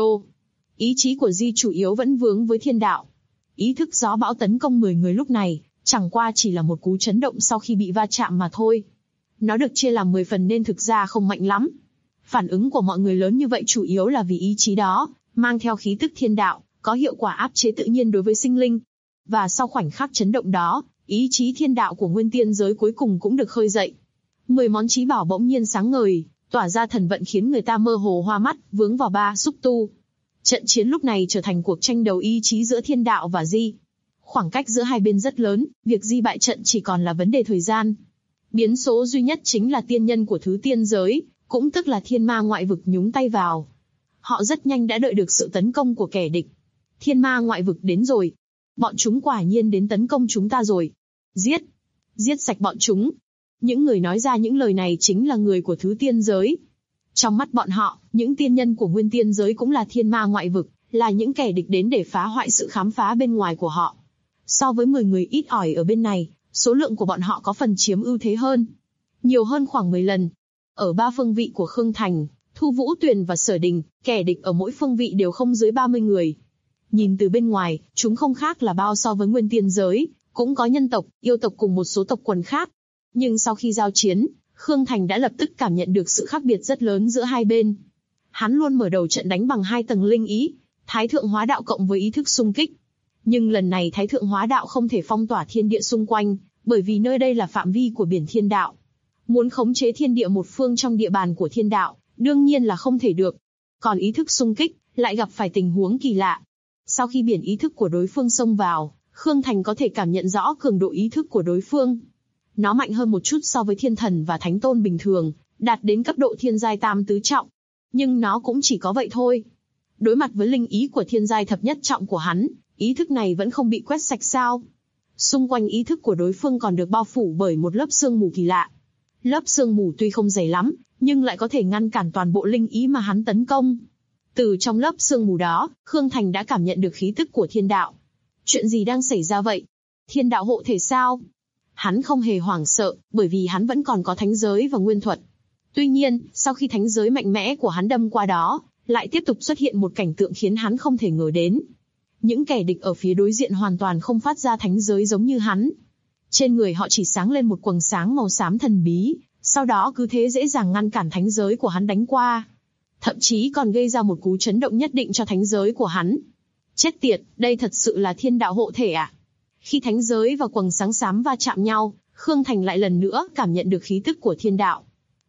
Speaker 2: Ý chí của Di chủ yếu vẫn vướng với thiên đạo. Ý thức gió bão tấn công 10 người lúc này, chẳng qua chỉ là một cú chấn động sau khi bị va chạm mà thôi. Nó được chia làm 10 phần nên thực ra không mạnh lắm. Phản ứng của mọi người lớn như vậy chủ yếu là vì ý chí đó, mang theo khí tức thiên đạo, có hiệu quả áp chế tự nhiên đối với sinh linh. Và sau khoảnh khắc chấn động đó, ý chí thiên đạo của nguyên tiên giới cuối cùng cũng được khơi dậy. 10 món chí bảo bỗng nhiên sáng ngời, tỏa ra thần vận khiến người ta mơ hồ hoa mắt, vướng vào 3 xúc tu. Trận chiến lúc này trở thành cuộc tranh đấu ý chí giữa thiên đạo và Di. Khoảng cách giữa hai bên rất lớn, việc Di bại trận chỉ còn là vấn đề thời gian. Biến số duy nhất chính là tiên nhân của thứ tiên giới, cũng tức là thiên ma ngoại vực nhúng tay vào. Họ rất nhanh đã đợi được sự tấn công của kẻ địch. Thiên ma ngoại vực đến rồi. Bọn chúng quả nhiên đến tấn công chúng ta rồi. Giết! Giết sạch bọn chúng! Những người nói ra những lời này chính là người của thứ tiên giới. Trong mắt bọn họ, những tiên nhân của nguyên tiên giới cũng là thiên ma ngoại vực, là những kẻ địch đến để phá hoại sự khám phá bên ngoài của họ. So với 10 người ít ỏi ở bên này, số lượng của bọn họ có phần chiếm ưu thế hơn. Nhiều hơn khoảng 10 lần. Ở 3 phương vị của Khương Thành, Thu Vũ Tuyền và Sở Đình, kẻ địch ở mỗi phương vị đều không dưới 30 người. Nhìn từ bên ngoài, chúng không khác là bao so với nguyên tiên giới, cũng có nhân tộc, yêu tộc cùng một số tộc quần khác. Nhưng sau khi giao chiến, Khương Thành đã lập tức cảm nhận được sự khác biệt rất lớn giữa hai bên. Hắn luôn mở đầu trận đánh bằng 2 tầng linh ý, Thái Thượng Hóa Đạo cộng với ý thức xung kích. Nhưng lần này Thái Thượng Hóa Đạo không thể phong tỏa thiên địa xung quanh, bởi vì nơi đây là phạm vi của biển thiên đạo. Muốn khống chế thiên địa một phương trong địa bàn của thiên đạo, đương nhiên là không thể được. Còn ý thức xung kích, lại gặp phải tình huống kỳ lạ. Sau khi biển ý thức của đối phương xông vào, Khương Thành có thể cảm nhận rõ cường độ ý thức của đối phương. Nó mạnh hơn một chút so với thiên thần và thánh tôn bình thường, đạt đến cấp độ thiên giai tam tứ trọng. Nhưng nó cũng chỉ có vậy thôi. Đối mặt với linh ý của thiên giai thập nhất trọng của hắn, ý thức này vẫn không bị quét sạch sao. Xung quanh ý thức của đối phương còn được bao phủ bởi một lớp sương mù kỳ lạ. Lớp sương mù tuy không dày lắm, nhưng lại có thể ngăn cản toàn bộ linh ý mà hắn tấn công. Từ trong lớp sương mù đó, Khương Thành đã cảm nhận được khí tức của thiên đạo. Chuyện gì đang xảy ra vậy? Thiên đạo hộ thể sao? Hắn không hề hoảng sợ, bởi vì hắn vẫn còn có thánh giới và nguyên thuật. Tuy nhiên, sau khi thánh giới mạnh mẽ của hắn đâm qua đó, lại tiếp tục xuất hiện một cảnh tượng khiến hắn không thể ngờ đến. Những kẻ địch ở phía đối diện hoàn toàn không phát ra thánh giới giống như hắn. Trên người họ chỉ sáng lên một quầng sáng màu xám thần bí, sau đó cứ thế dễ dàng ngăn cản thánh giới của hắn đánh qua. Thậm chí còn gây ra một cú chấn động nhất định cho thánh giới của hắn. Chết tiệt, đây thật sự là thiên đạo hộ thể à? Khi thánh giới và quầng sáng xám va chạm nhau, Khương Thành lại lần nữa cảm nhận được khí tức của thiên đạo.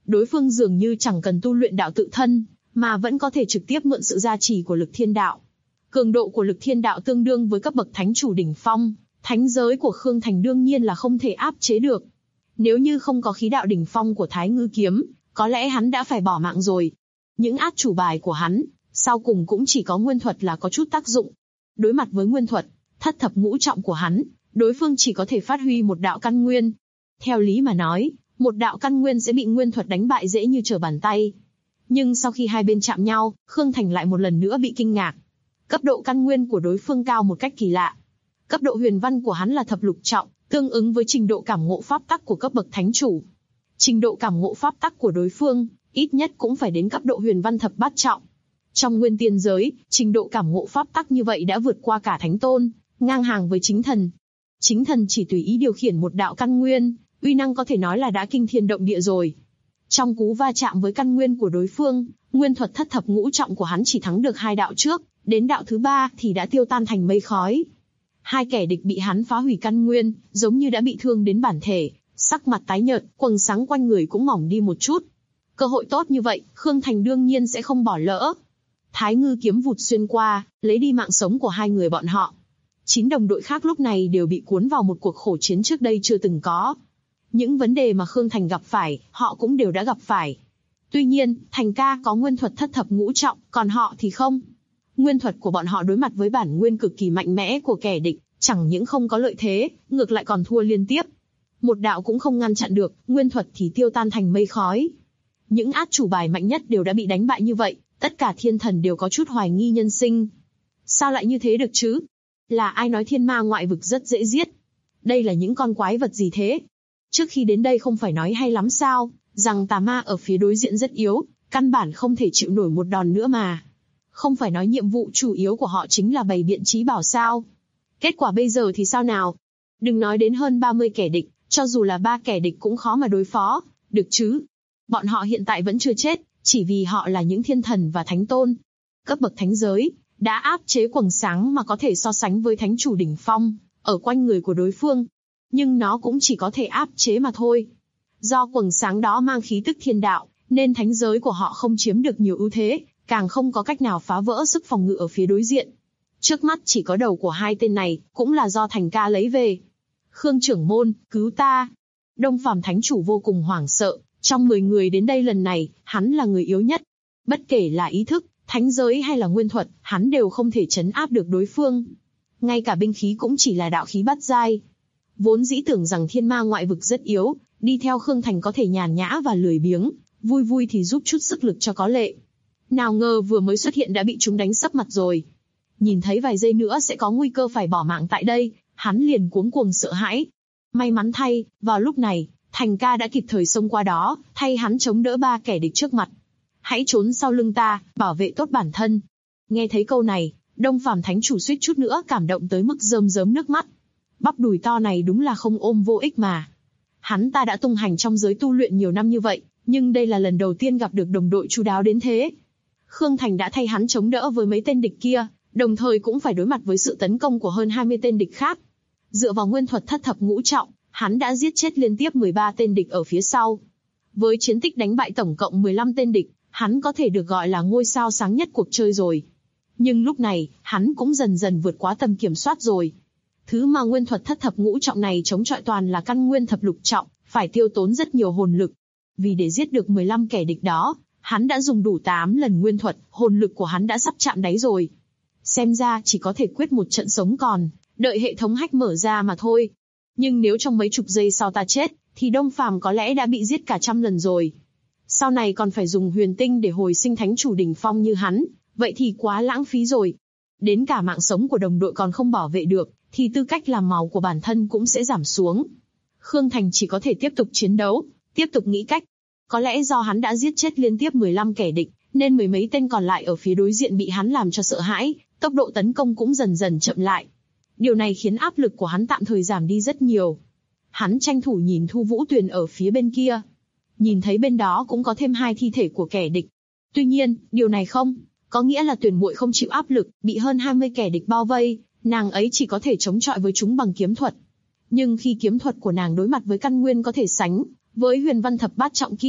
Speaker 2: Đối phương dường như chẳng cần tu luyện đạo tự thân, mà vẫn có thể trực tiếp mượn sự gia trì của lực thiên đạo. Cường độ của lực thiên đạo tương đương với cấp bậc thánh chủ đỉnh phong, thánh giới của Khương Thành đương nhiên là không thể áp chế được. Nếu như không có khí đạo đỉnh phong của Thái Ngư kiếm, có lẽ hắn đã phải bỏ mạng rồi. Những át chủ bài của hắn, sau cùng cũng chỉ có nguyên thuật là có chút tác dụng. Đối mặt với nguyên thuật, thất thập ngũ trọng của hắn, đối phương chỉ có thể phát huy một đạo căn nguyên. Theo lý mà nói, một đạo căn nguyên sẽ bị nguyên thuật đánh bại dễ như trở bàn tay. Nhưng sau khi hai bên chạm nhau, Khương Thành lại một lần nữa bị kinh ngạc. Cấp độ căn nguyên của đối phương cao một cách kỳ lạ. Cấp độ huyền văn của hắn là thập lục trọng, tương ứng với trình độ cảm ngộ pháp tắc của cấp bậc thánh chủ. Trình độ cảm ngộ pháp tắc của đối phương, ít nhất cũng phải đến cấp độ huyền văn thập bát trọng. Trong nguyên tiên giới, trình độ cảm ngộ pháp tắc như vậy đã vượt qua cả thánh tôn, ngang hàng với chính thần. Chính thần chỉ tùy ý điều khiển một đạo căn nguyên, uy năng có thể nói là đã kinh thiên động địa rồi. Trong cú va chạm với căn nguyên của đối phương, nguyên thuật thất thập ngũ trọng của hắn chỉ thắng được hai đạo trước, đến đạo thứ ba thì đã tiêu tan thành mây khói. Hai kẻ địch bị hắn phá hủy căn nguyên, giống như đã bị thương đến bản thể, sắc mặt tái nhợt, quầng sáng quanh người cũng mỏng đi một chút. Cơ hội tốt như vậy, Khương Thành đương nhiên sẽ không bỏ lỡ. Thái Ngư kiếm vụt xuyên qua, lấy đi mạng sống của hai người bọn họ. 9 đồng đội khác lúc này đều bị cuốn vào một cuộc khổ chiến trước đây chưa từng có. Những vấn đề mà Khương Thành gặp phải, họ cũng đều đã gặp phải. Tuy nhiên, Thành ca có nguyên thuật thất thập ngũ trọng, còn họ thì không. Nguyên thuật của bọn họ đối mặt với bản nguyên cực kỳ mạnh mẽ của kẻ địch, chẳng những không có lợi thế, ngược lại còn thua liên tiếp. Một đạo cũng không ngăn chặn được, nguyên thuật thì tiêu tan thành mây khói. Những át chủ bài mạnh nhất đều đã bị đánh bại như vậy, tất cả thiên thần đều có chút hoài nghi nhân sinh. Sao lại như thế được chứ? Là ai nói thiên ma ngoại vực rất dễ giết? Đây là những con quái vật gì thế? Trước khi đến đây không phải nói hay lắm sao, rằng tà ma ở phía đối diện rất yếu, căn bản không thể chịu nổi một đòn nữa mà. Không phải nói nhiệm vụ chủ yếu của họ chính là bày biện trí bảo sao? Kết quả bây giờ thì sao nào? Đừng nói đến hơn 30 kẻ địch, cho dù là 3 kẻ địch cũng khó mà đối phó, được chứ? Bọn họ hiện tại vẫn chưa chết, chỉ vì họ là những thiên thần và thánh tôn. Cấp bậc thánh giới, đã áp chế quầng sáng mà có thể so sánh với thánh chủ đỉnh phong, ở quanh người của đối phương. Nhưng nó cũng chỉ có thể áp chế mà thôi. Do quầng sáng đó mang khí tức thiên đạo, nên thánh giới của họ không chiếm được nhiều ưu thế, càng không có cách nào phá vỡ sức phòng ngự ở phía đối diện. Trước mắt chỉ có đầu của hai tên này, cũng là do Thành ca lấy về. Khương trưởng môn, cứu ta. Đông Phàm thánh chủ vô cùng hoảng sợ, trong 10 người đến đây lần này, hắn là người yếu nhất. Bất kể là ý thức, thánh giới hay là nguyên thuật, hắn đều không thể trấn áp được đối phương. Ngay cả binh khí cũng chỉ là đạo khí bát giai. Vốn dĩ tưởng rằng thiên ma ngoại vực rất yếu, đi theo Khương Thành có thể nhàn nhã và lười biếng, vui vui thì giúp chút sức lực cho có lệ. Nào ngờ vừa mới xuất hiện đã bị chúng đánh sấp mặt rồi. Nhìn thấy vài giây nữa sẽ có nguy cơ phải bỏ mạng tại đây, hắn liền cuống cuồng sợ hãi. May mắn thay, vào lúc này, Thành ca đã kịp thời xông qua đó, thay hắn chống đỡ 3 kẻ địch trước mặt. Hãy trốn sau lưng ta, bảo vệ tốt bản thân. Nghe thấy câu này, Đông Phàm thánh chủ suýt chút nữa cảm động tới mức rơm rớm nước mắt. Bắp đùi to này đúng là không ôm vô ích mà. Hắn ta đã tung hành trong giới tu luyện nhiều năm như vậy, nhưng đây là lần đầu tiên gặp được đồng đội chu đáo đến thế. Khương Thành đã thay hắn chống đỡ với mấy tên địch kia, đồng thời cũng phải đối mặt với sự tấn công của hơn 20 tên địch khác. Dựa vào nguyên thuật thất thập ngũ trọng, hắn đã giết chết liên tiếp 13 tên địch ở phía sau. Với chiến tích đánh bại tổng cộng 15 tên địch, hắn có thể được gọi là ngôi sao sáng nhất cuộc chơi rồi. Nhưng lúc này, hắn cũng dần dần vượt quá tầm kiểm soát rồi. Thứ mà nguyên thuật thất thập ngũ trọng này chống chọi toàn là căn nguyên thập lục trọng, phải tiêu tốn rất nhiều hồn lực. Vì để giết được 15 kẻ địch đó, hắn đã dùng đủ 8 lần nguyên thuật, hồn lực của hắn đã sắp chạm đáy rồi. Xem ra chỉ có thể quyết một trận sống còn, đợi hệ thống hack mở ra mà thôi. Nhưng nếu trong mấy chục giây sau ta chết, thì Đông Phàm có lẽ đã bị giết cả 100 lần rồi. Sau này còn phải dùng huyền tinh để hồi sinh thánh chủ đỉnh phong như hắn, vậy thì quá lãng phí rồi. Đến cả mạng sống của đồng đội còn không bảo vệ được, thì tư cách làm màu của bản thân cũng sẽ giảm xuống. Khương Thành chỉ có thể tiếp tục chiến đấu, tiếp tục nghĩ cách. Có lẽ do hắn đã giết chết liên tiếp 15 kẻ địch, nên mười mấy tên còn lại ở phía đối diện bị hắn làm cho sợ hãi, tốc độ tấn công cũng dần dần chậm lại. Điều này khiến áp lực của hắn tạm thời giảm đi rất nhiều. Hắn tranh thủ nhìn Thu Vũ Tuyền ở phía bên kia. Nhìn thấy bên đó cũng có thêm 2 thi thể của kẻ địch. Tuy nhiên, điều này không có nghĩa là Tuyền muội không chịu áp lực, bị hơn 20 kẻ địch bao vây, nàng ấy chỉ có thể chống chọi với chúng bằng kiếm thuật. Nhưng khi kiếm thuật của nàng đối mặt với căn nguyên có thể sánh với huyền văn thập bát trọng kia,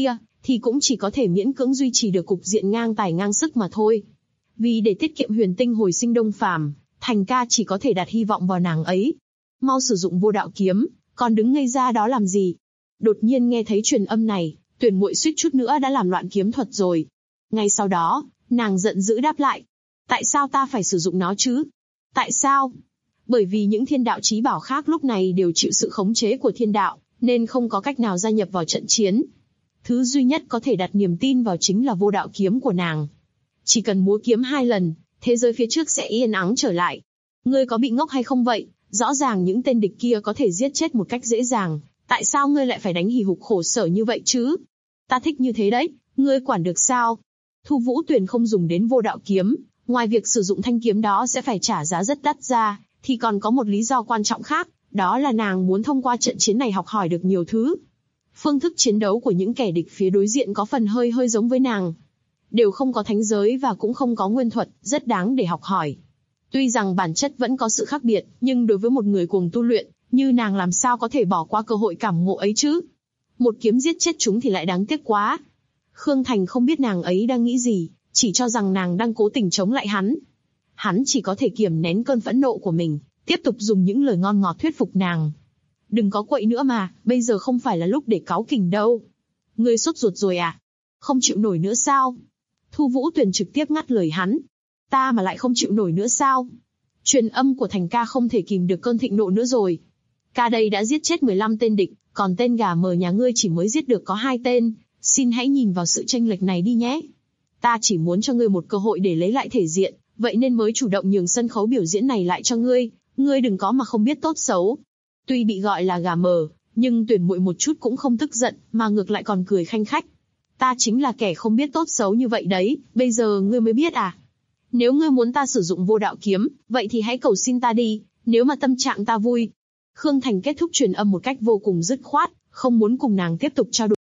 Speaker 2: thì cũng chỉ có thể miễn cưỡng duy trì được cục diện ngang tài ngang sức mà thôi. Vì để tiết kiệm huyền tinh hồi sinh Đông Phàm, Thành ca chỉ có thể đặt hy vọng vào nàng ấy. Mau sử dụng vô đạo kiếm, còn đứng ngây ra đó làm gì? Đột nhiên nghe thấy truyền âm này, Tuyển Muội suýt chút nữa đã làm loạn kiếm thuật rồi. Ngay sau đó, nàng giận dữ đáp lại. Tại sao ta phải sử dụng nó chứ? Tại sao? Bởi vì những thiên đạo chí bảo khác lúc này đều chịu sự khống chế của thiên đạo, nên không có cách nào gia nhập vào trận chiến. Thứ duy nhất có thể đặt niềm tin vào chính là vô đạo kiếm của nàng. Chỉ cần múa kiếm 2 lần, thế giới phía trước sẽ yên ắng trở lại. Ngươi có bị ngốc hay không vậy? Rõ ràng những tên địch kia có thể giết chết một cách dễ dàng, tại sao ngươi lại phải đánh hì hục khổ sở như vậy chứ? Ta thích như thế đấy, ngươi quản được sao? Thu Vũ Tuyền không dùng đến vô đạo kiếm, ngoài việc sử dụng thanh kiếm đó sẽ phải trả giá rất đắt ra, thì còn có một lý do quan trọng khác, đó là nàng muốn thông qua trận chiến này học hỏi được nhiều thứ. Phương thức chiến đấu của những kẻ địch phía đối diện có phần hơi giống với nàng. Đều không có thánh giới và cũng không có nguyên thuật, rất đáng để học hỏi. Tuy rằng bản chất vẫn có sự khác biệt, nhưng đối với một người cuồng tu luyện, như nàng làm sao có thể bỏ qua cơ hội cảm ngộ ấy chứ? Một kiếm giết chết chúng thì lại đáng tiếc quá. Khương Thành không biết nàng ấy đang nghĩ gì, chỉ cho rằng nàng đang cố tình chống lại hắn. Hắn chỉ có thể kiềm nén cơn phẫn nộ của mình, tiếp tục dùng những lời ngon ngọt thuyết phục nàng. Đừng có quậy nữa mà, bây giờ không phải là lúc để cáu kỉnh đâu. Ngươi sốt ruột rồi à? Không chịu nổi nữa sao? Thu Vũ Tuyền trực tiếp ngắt lời hắn. Ta mà lại không chịu nổi nữa sao? Truyền âm của Thành ca không thể kìm được cơn thịnh nộ nữa rồi. Ca đây đã giết chết 15 tên địch, còn tên gà mờ nhà ngươi chỉ mới giết được có 2 tên. Xin hãy nhìn vào sự chênh lệch này đi nhé. Ta chỉ muốn cho ngươi một cơ hội để lấy lại thể diện, vậy nên mới chủ động nhường sân khấu biểu diễn này lại cho ngươi. Ngươi đừng có mà không biết tốt xấu. Tuy bị gọi là gà mờ, nhưng Tuyển Muội một chút cũng không tức giận, mà ngược lại còn cười khanh khách. Ta chính là kẻ không biết tốt xấu như vậy đấy, bây giờ ngươi mới biết à? Nếu ngươi muốn ta sử dụng vô đạo kiếm, vậy thì hãy cầu xin ta đi, nếu mà tâm trạng ta vui. Khương Thành kết thúc truyền âm một cách vô cùng dứt khoát, không muốn cùng nàng tiếp tục trao đổi.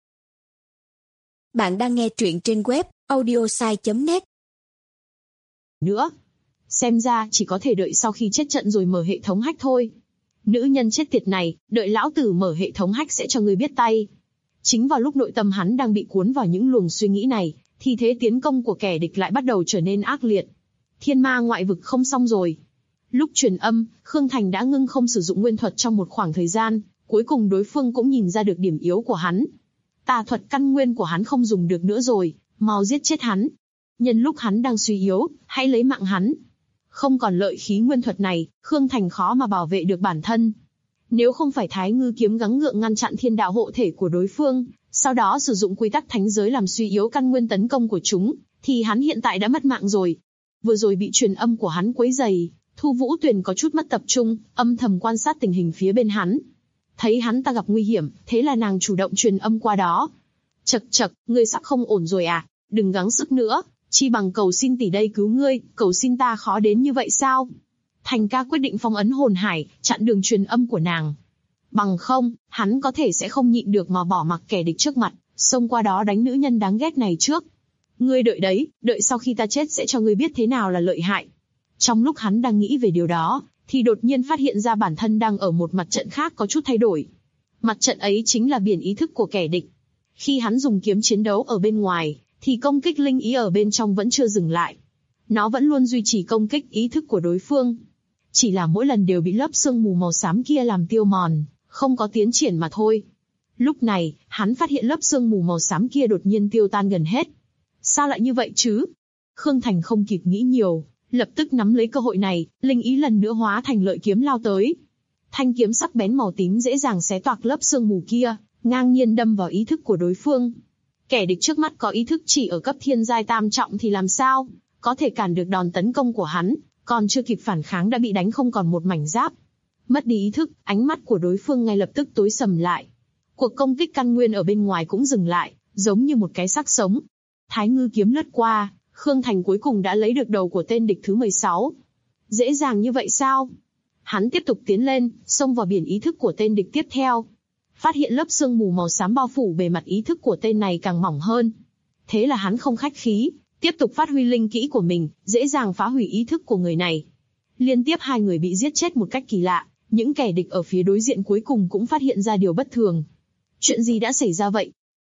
Speaker 3: Bạn đang nghe truyện trên web audiosai.net.
Speaker 2: Nữa. Xem ra chỉ có thể đợi sau khi chết trận rồi mở hệ thống hack thôi. Nữ nhân chết tiệt này, đợi lão tử mở hệ thống hack sẽ cho ngươi biết tay. Chính vào lúc nội tâm hắn đang bị cuốn vào những luồng suy nghĩ này, thì thế tiến công của kẻ địch lại bắt đầu trở nên ác liệt. Thiên ma ngoại vực không xong rồi. Lúc truyền âm, Khương Thành đã ngưng không sử dụng nguyên thuật trong một khoảng thời gian, cuối cùng đối phương cũng nhìn ra được điểm yếu của hắn. Tà thuật căn nguyên của hắn không dùng được nữa rồi, mau giết chết hắn. Nhân lúc hắn đang suy yếu, hãy lấy mạng hắn. Không còn lợi khí nguyên thuật này, Khương Thành khó mà bảo vệ được bản thân. Nếu không phải Thái Ngư kiếm gắng gượng ngăn chặn thiên đạo hộ thể của đối phương, sau đó sử dụng quy tắc thánh giới làm suy yếu căn nguyên tấn công của chúng, thì hắn hiện tại đã mất mạng rồi. Vừa rồi bị truyền âm của hắn quấy rầy, Thu Vũ Tuyền có chút mất tập trung, âm thầm quan sát tình hình phía bên hắn. Thấy hắn ta gặp nguy hiểm, thế là nàng chủ động truyền âm qua đó. Chậc, ngươi sắp không ổn rồi à? Đừng gắng sức nữa, chi bằng cầu xin tỷ đây cứu ngươi, cầu xin ta khó đến như vậy sao? Thành ca quyết định phong ấn hồn hải, chặn đường truyền âm của nàng. Bằng không, hắn có thể sẽ không nhịn được mà bỏ mặc kẻ địch trước mặt, xông qua đó đánh nữ nhân đáng ghét này trước. Ngươi đợi đấy, đợi sau khi ta chết sẽ cho ngươi biết thế nào là lợi hại. Trong lúc hắn đang nghĩ về điều đó, thì đột nhiên phát hiện ra bản thân đang ở một mặt trận khác có chút thay đổi. Mặt trận ấy chính là biển ý thức của kẻ địch. Khi hắn dùng kiếm chiến đấu ở bên ngoài, thì công kích linh ý ở bên trong vẫn chưa dừng lại. Nó vẫn luôn duy trì công kích ý thức của đối phương. Chỉ là mỗi lần đều bị lớp sương mù màu xám kia làm tiêu mòn, không có tiến triển mà thôi. Lúc này, hắn phát hiện lớp sương mù màu xám kia đột nhiên tiêu tan gần hết. Sao lại như vậy chứ? Khương Thành không kịp nghĩ nhiều, lập tức nắm lấy cơ hội này, linh ý lần nữa hóa thành lợi kiếm lao tới. Thanh kiếm sắc bén màu tím dễ dàng xé toạc lớp sương mù kia, ngang nhiên đâm vào ý thức của đối phương. Kẻ địch trước mắt có ý thức chỉ ở cấp thiên giai tam trọng thì làm sao có thể cản được đòn tấn công của hắn, còn chưa kịp phản kháng đã bị đánh không còn một mảnh giáp. Mất đi ý thức, ánh mắt của đối phương ngay lập tức tối sầm lại. Cuộc công kích căn nguyên ở bên ngoài cũng dừng lại, giống như một cái xác sống. Thái Ngư kiếm lướt qua, Khương Thành cuối cùng đã lấy được đầu của tên địch thứ 16. Dễ dàng như vậy sao? Hắn tiếp tục tiến lên, xông vào biển ý thức của tên địch tiếp theo. Phát hiện lớp sương mù màu xám bao phủ bề mặt ý thức của tên này càng mỏng hơn. Thế là hắn không khách khí, tiếp tục phát huy linh kỹ của mình, dễ dàng phá hủy ý thức của người này. Liên tiếp 2 người bị giết chết một cách kỳ lạ, những kẻ địch ở phía đối diện cuối cùng cũng phát hiện ra điều bất thường. Chuyện gì đã xảy ra vậy?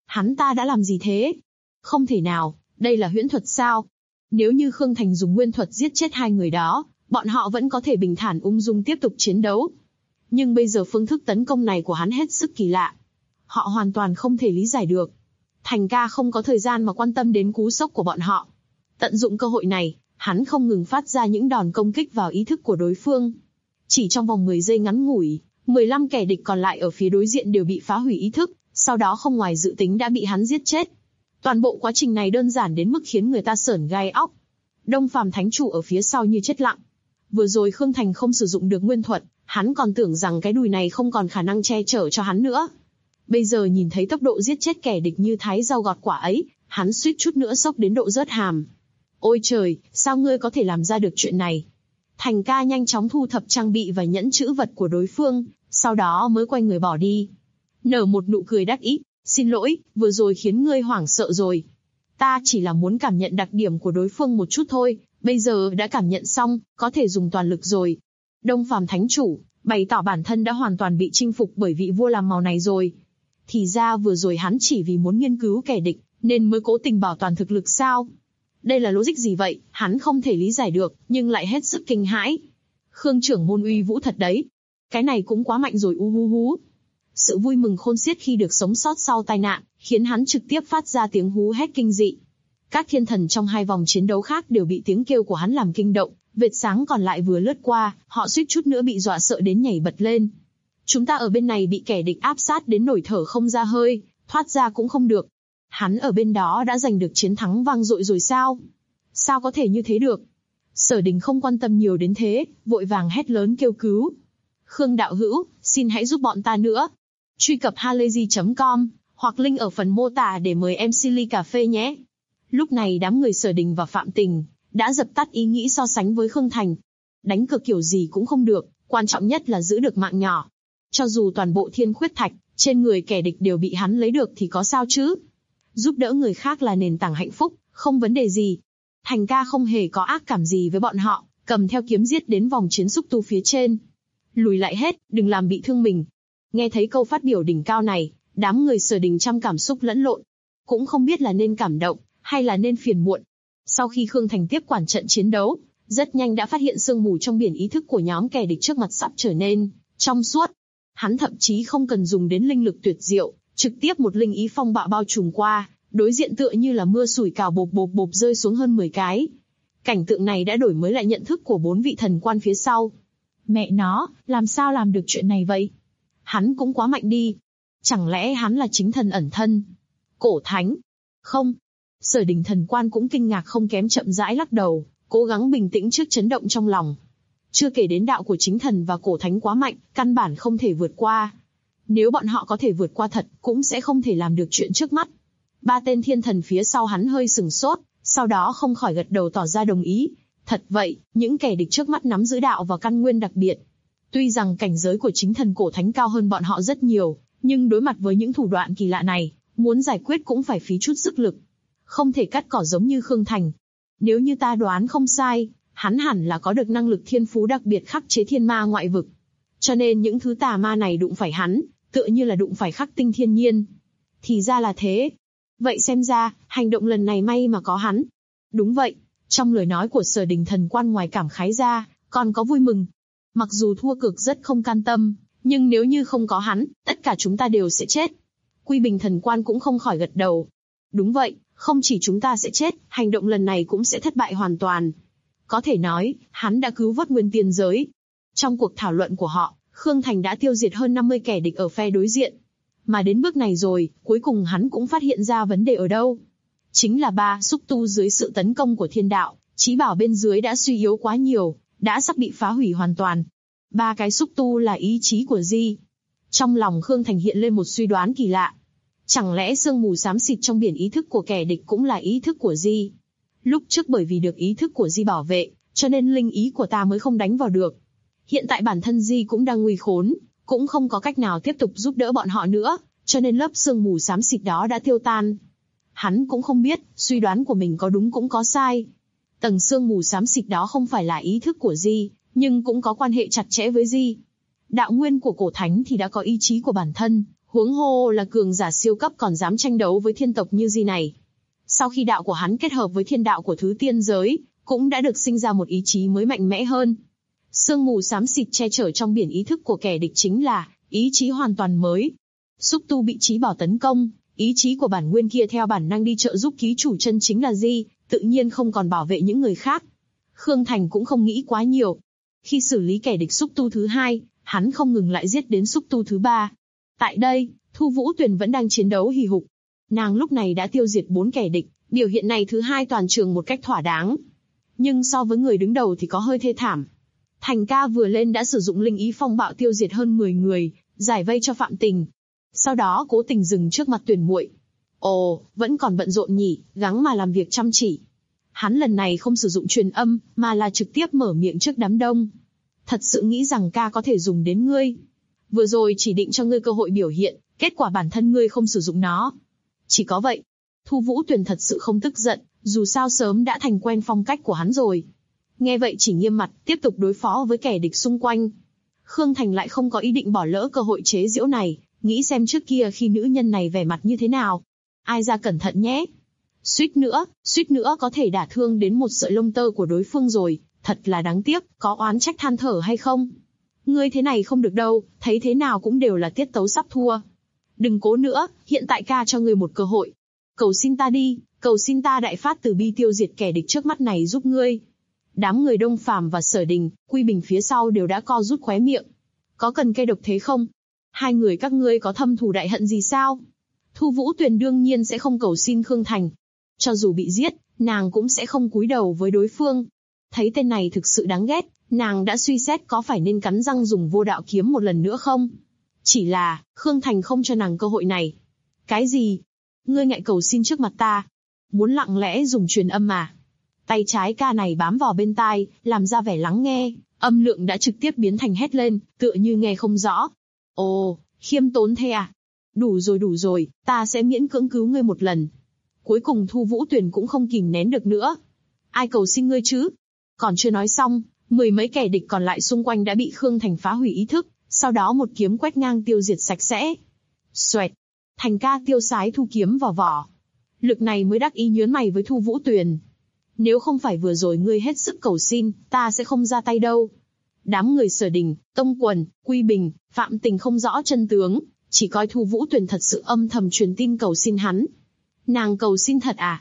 Speaker 2: Hắn ta đã làm gì thế? Không thể nào, đây là huyễn thuật sao? Nếu như Khương Thành dùng nguyên thuật giết chết hai người đó, bọn họ vẫn có thể bình thản ung dung tiếp tục chiến đấu. Nhưng bây giờ phương thức tấn công này của hắn hết sức kỳ lạ. Họ hoàn toàn không thể lý giải được. Thành ca không có thời gian mà quan tâm đến cú sốc của bọn họ. Tận dụng cơ hội này, hắn không ngừng phát ra những đòn công kích vào ý thức của đối phương. Chỉ trong vòng 10 giây ngắn ngủi, 15 kẻ địch còn lại ở phía đối diện đều bị phá hủy ý thức, sau đó không ngoài dự tính đã bị hắn giết chết. Toàn bộ quá trình này đơn giản đến mức khiến người ta sởn gai óc. Đông Phàm Thánh Chủ ở phía sau như chết lặng. Vừa rồi Khương Thành không sử dụng được nguyên thuật, hắn còn tưởng rằng cái đùi này không còn khả năng che chở cho hắn nữa. Bây giờ nhìn thấy tốc độ giết chết kẻ địch như thái rau gọt quả ấy, hắn suýt chút nữa sốc đến độ rớt hàm. Ôi trời, sao ngươi có thể làm ra được chuyện này? Thành ca nhanh chóng thu thập trang bị và nhẫn chữ vật của đối phương, sau đó mới quay người bỏ đi. Nở một nụ cười đắc ý, xin lỗi, vừa rồi khiến ngươi hoảng sợ rồi. Ta chỉ là muốn cảm nhận đặc điểm của đối phương một chút thôi, bây giờ đã cảm nhận xong, có thể dùng toàn lực rồi. Đông Phàm Thánh Chủ bày tỏ bản thân đã hoàn toàn bị chinh phục bởi vị vua làm màu này rồi. Thì ra vừa rồi hắn chỉ vì muốn nghiên cứu kẻ địch, nên mới cố tình bảo toàn thực lực sao? Đây là logic gì vậy? Hắn không thể lý giải được, nhưng lại hết sức kinh hãi. Khương trưởng môn uy vũ thật đấy. Cái này cũng quá mạnh rồi hú. Sự vui mừng khôn xiết khi được sống sót sau tai nạn, khiến hắn trực tiếp phát ra tiếng hú hét kinh dị. Các thiên thần trong hai vòng chiến đấu khác đều bị tiếng kêu của hắn làm kinh động, vệt sáng còn lại vừa lướt qua, họ suýt chút nữa bị dọa sợ đến nhảy bật lên. Chúng ta ở bên này bị kẻ địch áp sát đến nổi thở không ra hơi, thoát ra cũng không được. Hắn ở bên đó đã giành được chiến thắng vang dội rồi sao? Sao có thể như thế được? Sở Đình không quan tâm nhiều đến thế, vội vàng hét lớn kêu cứu. Khương đạo hữu, xin hãy giúp bọn ta nữa. Truy cập halayzi.com, hoặc link ở phần mô tả để mời MC ly cà phê nhé. Lúc này đám người Sở Đình và Phạm Tình đã dập tắt ý nghĩ so sánh với Khương Thành. Đánh cược kiểu gì cũng không được, quan trọng nhất là giữ được mạng nhỏ. Cho dù toàn bộ thiên khuyết thạch trên người kẻ địch đều bị hắn lấy được thì có sao chứ? Giúp đỡ người khác là nền tảng hạnh phúc, không vấn đề gì. Thành ca không hề có ác cảm gì với bọn họ, cầm theo kiếm giết đến vòng chiến xúc tu phía trên. Lùi lại hết, đừng làm bị thương mình. Nghe thấy câu phát biểu đỉnh cao này, đám người Sở Đình trăm cảm xúc lẫn lộn. Cũng không biết là nên cảm động, hay là nên phiền muộn. Sau khi Khương Thành tiếp quản trận chiến đấu, rất nhanh đã phát hiện sương mù trong biển ý thức của nhóm kẻ địch trước mặt sắp trở nên trong suốt. Hắn thậm chí không cần dùng đến linh lực tuyệt diệu, trực tiếp một linh ý phong bạo bao trùm qua, đối diện tựa như là mưa sủi cào bộp bộp bộp rơi xuống hơn 10 cái. Cảnh tượng này đã đổi mới lại nhận thức của 4 vị thần quan phía sau. Mẹ nó, làm sao làm được chuyện này vậy? Hắn cũng quá mạnh đi. Chẳng lẽ hắn là chính thần ẩn thân? Cổ thánh? Không. Sở Đình thần quan cũng kinh ngạc không kém chậm rãi lắc đầu, cố gắng bình tĩnh trước chấn động trong lòng. Chưa kể đến đạo của chính thần và cổ thánh quá mạnh, căn bản không thể vượt qua. Nếu bọn họ có thể vượt qua thật, cũng sẽ không thể làm được chuyện trước mắt. 3 tên thiên thần phía sau hắn hơi sừng sốt, sau đó không khỏi gật đầu tỏ ra đồng ý. Thật vậy, những kẻ địch trước mắt nắm giữ đạo và căn nguyên đặc biệt. Tuy rằng cảnh giới của chính thần cổ thánh cao hơn bọn họ rất nhiều, nhưng đối mặt với những thủ đoạn kỳ lạ này, muốn giải quyết cũng phải phí chút sức lực. Không thể cắt cỏ giống như Khương Thành. Nếu như ta đoán không sai, hắn hẳn là có được năng lực thiên phú đặc biệt khắc chế thiên ma ngoại vực. Cho nên những thứ tà ma này đụng phải hắn, tựa như là đụng phải khắc tinh thiên nhiên. Thì ra là thế. Vậy xem ra, hành động lần này may mà có hắn. Đúng vậy, trong lời nói của Sở Đình thần quan ngoài cảm khái ra, còn có vui mừng. Mặc dù thua cực rất không can tâm, nhưng nếu như không có hắn, tất cả chúng ta đều sẽ chết. Quy Bình thần quan cũng không khỏi gật đầu. Đúng vậy, không chỉ chúng ta sẽ chết, hành động lần này cũng sẽ thất bại hoàn toàn. Có thể nói, hắn đã cứu vớt nguyên tiên giới. Trong cuộc thảo luận của họ, Khương Thành đã tiêu diệt hơn 50 kẻ địch ở phe đối diện. Mà đến bước này rồi, cuối cùng hắn cũng phát hiện ra vấn đề ở đâu. Chính là 3 xúc tu dưới sự tấn công của thiên đạo, chí bảo bên dưới đã suy yếu quá nhiều, đã sắp bị phá hủy hoàn toàn. 3 cái xúc tu là ý chí của Di. Trong lòng Khương Thành hiện lên một suy đoán kỳ lạ. Chẳng lẽ sương mù xám xịt trong biển ý thức của kẻ địch cũng là ý thức của Di? Lúc trước bởi vì được ý thức của Di bảo vệ, cho nên linh ý của ta mới không đánh vào được. Hiện tại bản thân Di cũng đang nguy khốn, cũng không có cách nào tiếp tục giúp đỡ bọn họ nữa, cho nên lớp sương mù xám xịt đó đã tiêu tan. Hắn cũng không biết, suy đoán của mình có đúng cũng có sai. Tầng sương mù xám xịt đó không phải là ý thức của Di, nhưng cũng có quan hệ chặt chẽ với Di. Đạo nguyên của cổ thánh thì đã có ý chí của bản thân, Huống hồ là cường giả siêu cấp còn dám tranh đấu với thiên tộc như Di này. Sau khi đạo của hắn kết hợp với thiên đạo của thứ tiên giới, cũng đã được sinh ra một ý chí mới mạnh mẽ hơn. Sương mù xám xịt che chở trong biển ý thức của kẻ địch chính là ý chí hoàn toàn mới. Xúc tu bị trí bảo tấn công, ý chí của bản nguyên kia theo bản năng đi trợ giúp ký chủ chân chính là Di, tự nhiên không còn bảo vệ những người khác. Khương Thành cũng không nghĩ quá nhiều. Khi xử lý kẻ địch xúc tu thứ hai, hắn không ngừng lại giết đến xúc tu thứ ba. Tại đây, Thu Vũ Tuyền vẫn đang chiến đấu hì hục. Nàng lúc này đã tiêu diệt 4 kẻ địch, biểu hiện này thứ hai toàn trường một cách thỏa đáng. Nhưng so với người đứng đầu thì có hơi thê thảm. Thành ca vừa lên đã sử dụng linh ý phong bạo tiêu diệt hơn 10 người, giải vây cho Phạm Tình. Sau đó cố tình dừng trước mặt Tuyền muội. Ồ, vẫn còn bận rộn nhỉ, gắng mà làm việc chăm chỉ. Hắn lần này không sử dụng truyền âm, mà là trực tiếp mở miệng trước đám đông. Thật sự nghĩ rằng ca có thể dùng đến ngươi. Vừa rồi chỉ định cho ngươi cơ hội biểu hiện, kết quả bản thân ngươi không sử dụng nó. Chỉ có vậy. Thu Vũ Tuyền thật sự không tức giận, dù sao sớm đã thành quen phong cách của hắn rồi. Nghe vậy chỉ nghiêm mặt, tiếp tục đối phó với kẻ địch xung quanh. Khương Thành lại không có ý định bỏ lỡ cơ hội chế giễu này, nghĩ xem trước kia khi nữ nhân này vẻ mặt như thế nào. Ai ra cẩn thận nhé. Suýt nữa có thể đả thương đến một sợi lông tơ của đối phương rồi, thật là đáng tiếc, có oán trách than thở hay không? Ngươi thế này không được đâu, thấy thế nào cũng đều là tiết tấu sắp thua. Đừng cố nữa, hiện tại ca cho ngươi một cơ hội. Cầu xin ta đi, cầu xin ta đại phát từ bi tiêu diệt kẻ địch trước mắt này giúp ngươi. Đám người Đông Phàm và Sở Đình, Quy Bình phía sau đều đã co rút khóe miệng. Có cần cây độc thế không? Hai người các ngươi có thâm thù đại hận gì sao? Thu Vũ Tuyền đương nhiên sẽ không cầu xin Khương Thành. Cho dù bị giết, nàng cũng sẽ không cúi đầu với đối phương. Thấy tên này thực sự đáng ghét, nàng đã suy xét có phải nên cắn răng dùng vô đạo kiếm một lần nữa không? Chỉ là, Khương Thành không cho nàng cơ hội này. Cái gì? Ngươi ngại cầu xin trước mặt ta? Muốn lặng lẽ dùng truyền âm mà? Tay trái ca này bám vào bên tai, làm ra vẻ lắng nghe, âm lượng đã trực tiếp biến thành hét lên, tựa như nghe không rõ. Ồ, khiêm tốn thế à? Đủ rồi, ta sẽ miễn cưỡng cứu ngươi một lần. Cuối cùng Thu Vũ Tuyền cũng không kìm nén được nữa. Ai cầu xin ngươi chứ? Còn chưa nói xong, 10 mấy kẻ địch còn lại xung quanh đã bị Khương Thành phá hủy ý thức, sau đó một kiếm quét ngang tiêu diệt sạch sẽ. Xoẹt, Thành ca tiêu sái thu kiếm vào vỏ. Lực này mới đắc ý nhướng mày với Thu Vũ Tuyền. Nếu không phải vừa rồi ngươi hết sức cầu xin, ta sẽ không ra tay đâu. Đám người Sở Đình, Tông Quần, Quy Bình, Phạm Tình không rõ chân tướng, chỉ coi Thu Vũ Tuyền thật sự âm thầm truyền tin cầu xin hắn. Nàng cầu xin thật à?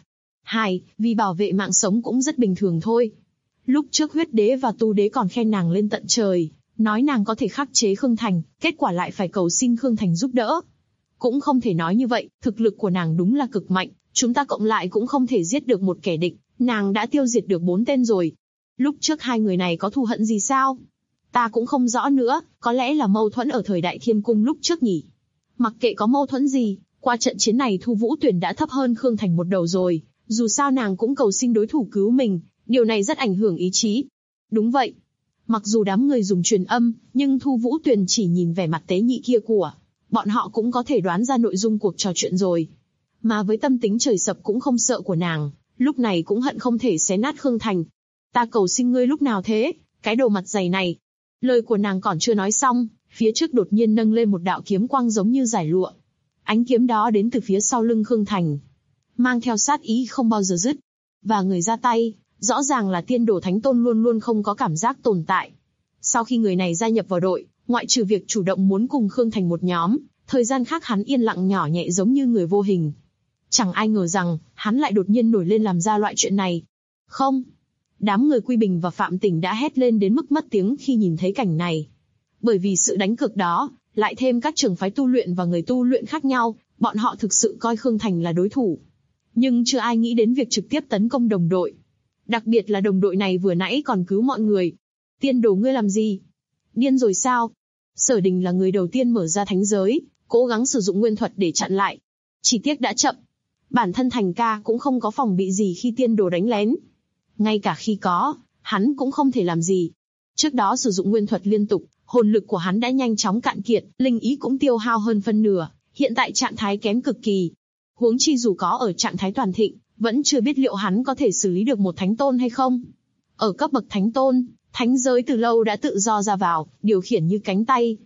Speaker 2: Vì bảo vệ mạng sống cũng rất bình thường thôi. Lúc trước Huyết Đế và Tu Đế còn khen nàng lên tận trời, nói nàng có thể khắc chế Khương Thành, kết quả lại phải cầu xin Khương Thành giúp đỡ. Cũng không thể nói như vậy, thực lực của nàng đúng là cực mạnh, chúng ta cộng lại cũng không thể giết được một kẻ địch, nàng đã tiêu diệt được 4 tên rồi. Lúc trước hai người này có thù hận gì sao? Ta cũng không rõ nữa, có lẽ là mâu thuẫn ở thời Đại Thiên Cung lúc trước nhỉ. Mặc kệ có mâu thuẫn gì, qua trận chiến này Thu Vũ Tuyền đã thấp hơn Khương Thành một đầu rồi, dù sao nàng cũng cầu xin đối thủ cứu mình, điều này rất ảnh hưởng ý chí. Đúng vậy. Mặc dù đám người dùng truyền âm, nhưng Thu Vũ Tuyền chỉ nhìn vẻ mặt tế nhị kia của bọn họ cũng có thể đoán ra nội dung cuộc trò chuyện rồi. Mà với tâm tính trời sập cũng không sợ của nàng, lúc này cũng hận không thể xé nát Khương Thành. Ta cầu xin ngươi lúc nào thế, cái đồ mặt dày này. Lời của nàng còn chưa nói xong, phía trước đột nhiên nâng lên một đạo kiếm quang giống như giải lụa. Ánh kiếm đó đến từ phía sau lưng Khương Thành, mang theo sát ý không bao giờ dứt. Và người ra tay, rõ ràng là Tiên Đồ Thánh Tôn luôn luôn không có cảm giác tồn tại. Sau khi người này gia nhập vào đội, ngoại trừ việc chủ động muốn cùng Khương Thành một nhóm, thời gian khác hắn yên lặng nhỏ nhẹ giống như người vô hình. Chẳng ai ngờ rằng, hắn lại đột nhiên nổi lên làm ra loại chuyện này. Không. Đám người Quy Bình và Phạm Tình đã hét lên đến mức mất tiếng khi nhìn thấy cảnh này. Bởi vì sự đánh cược đó, lại thêm các trường phái tu luyện và người tu luyện khác nhau, bọn họ thực sự coi Khương Thành là đối thủ. Nhưng chưa ai nghĩ đến việc trực tiếp tấn công đồng đội. Đặc biệt là đồng đội này vừa nãy còn cứu mọi người. Tiên đồ ngươi làm gì? Điên rồi sao? Sở Đình là người đầu tiên mở ra thánh giới, cố gắng sử dụng nguyên thuật để chặn lại. Chỉ tiếc đã chậm. Bản thân Thành ca cũng không có phòng bị gì khi tiên đồ đánh lén. Ngay cả khi có, hắn cũng không thể làm gì. Trước đó sử dụng nguyên thuật liên tục, hồn lực của hắn đã nhanh chóng cạn kiệt, linh ý cũng tiêu hao hơn phân nửa, hiện tại trạng thái kém cực kỳ. Huống chi dù có ở trạng thái toàn thịnh, vẫn chưa biết liệu hắn có thể xử lý được một thánh tôn hay không. Ở cấp bậc thánh tôn, thánh giới từ lâu đã tự do ra vào, điều khiển như cánh tay.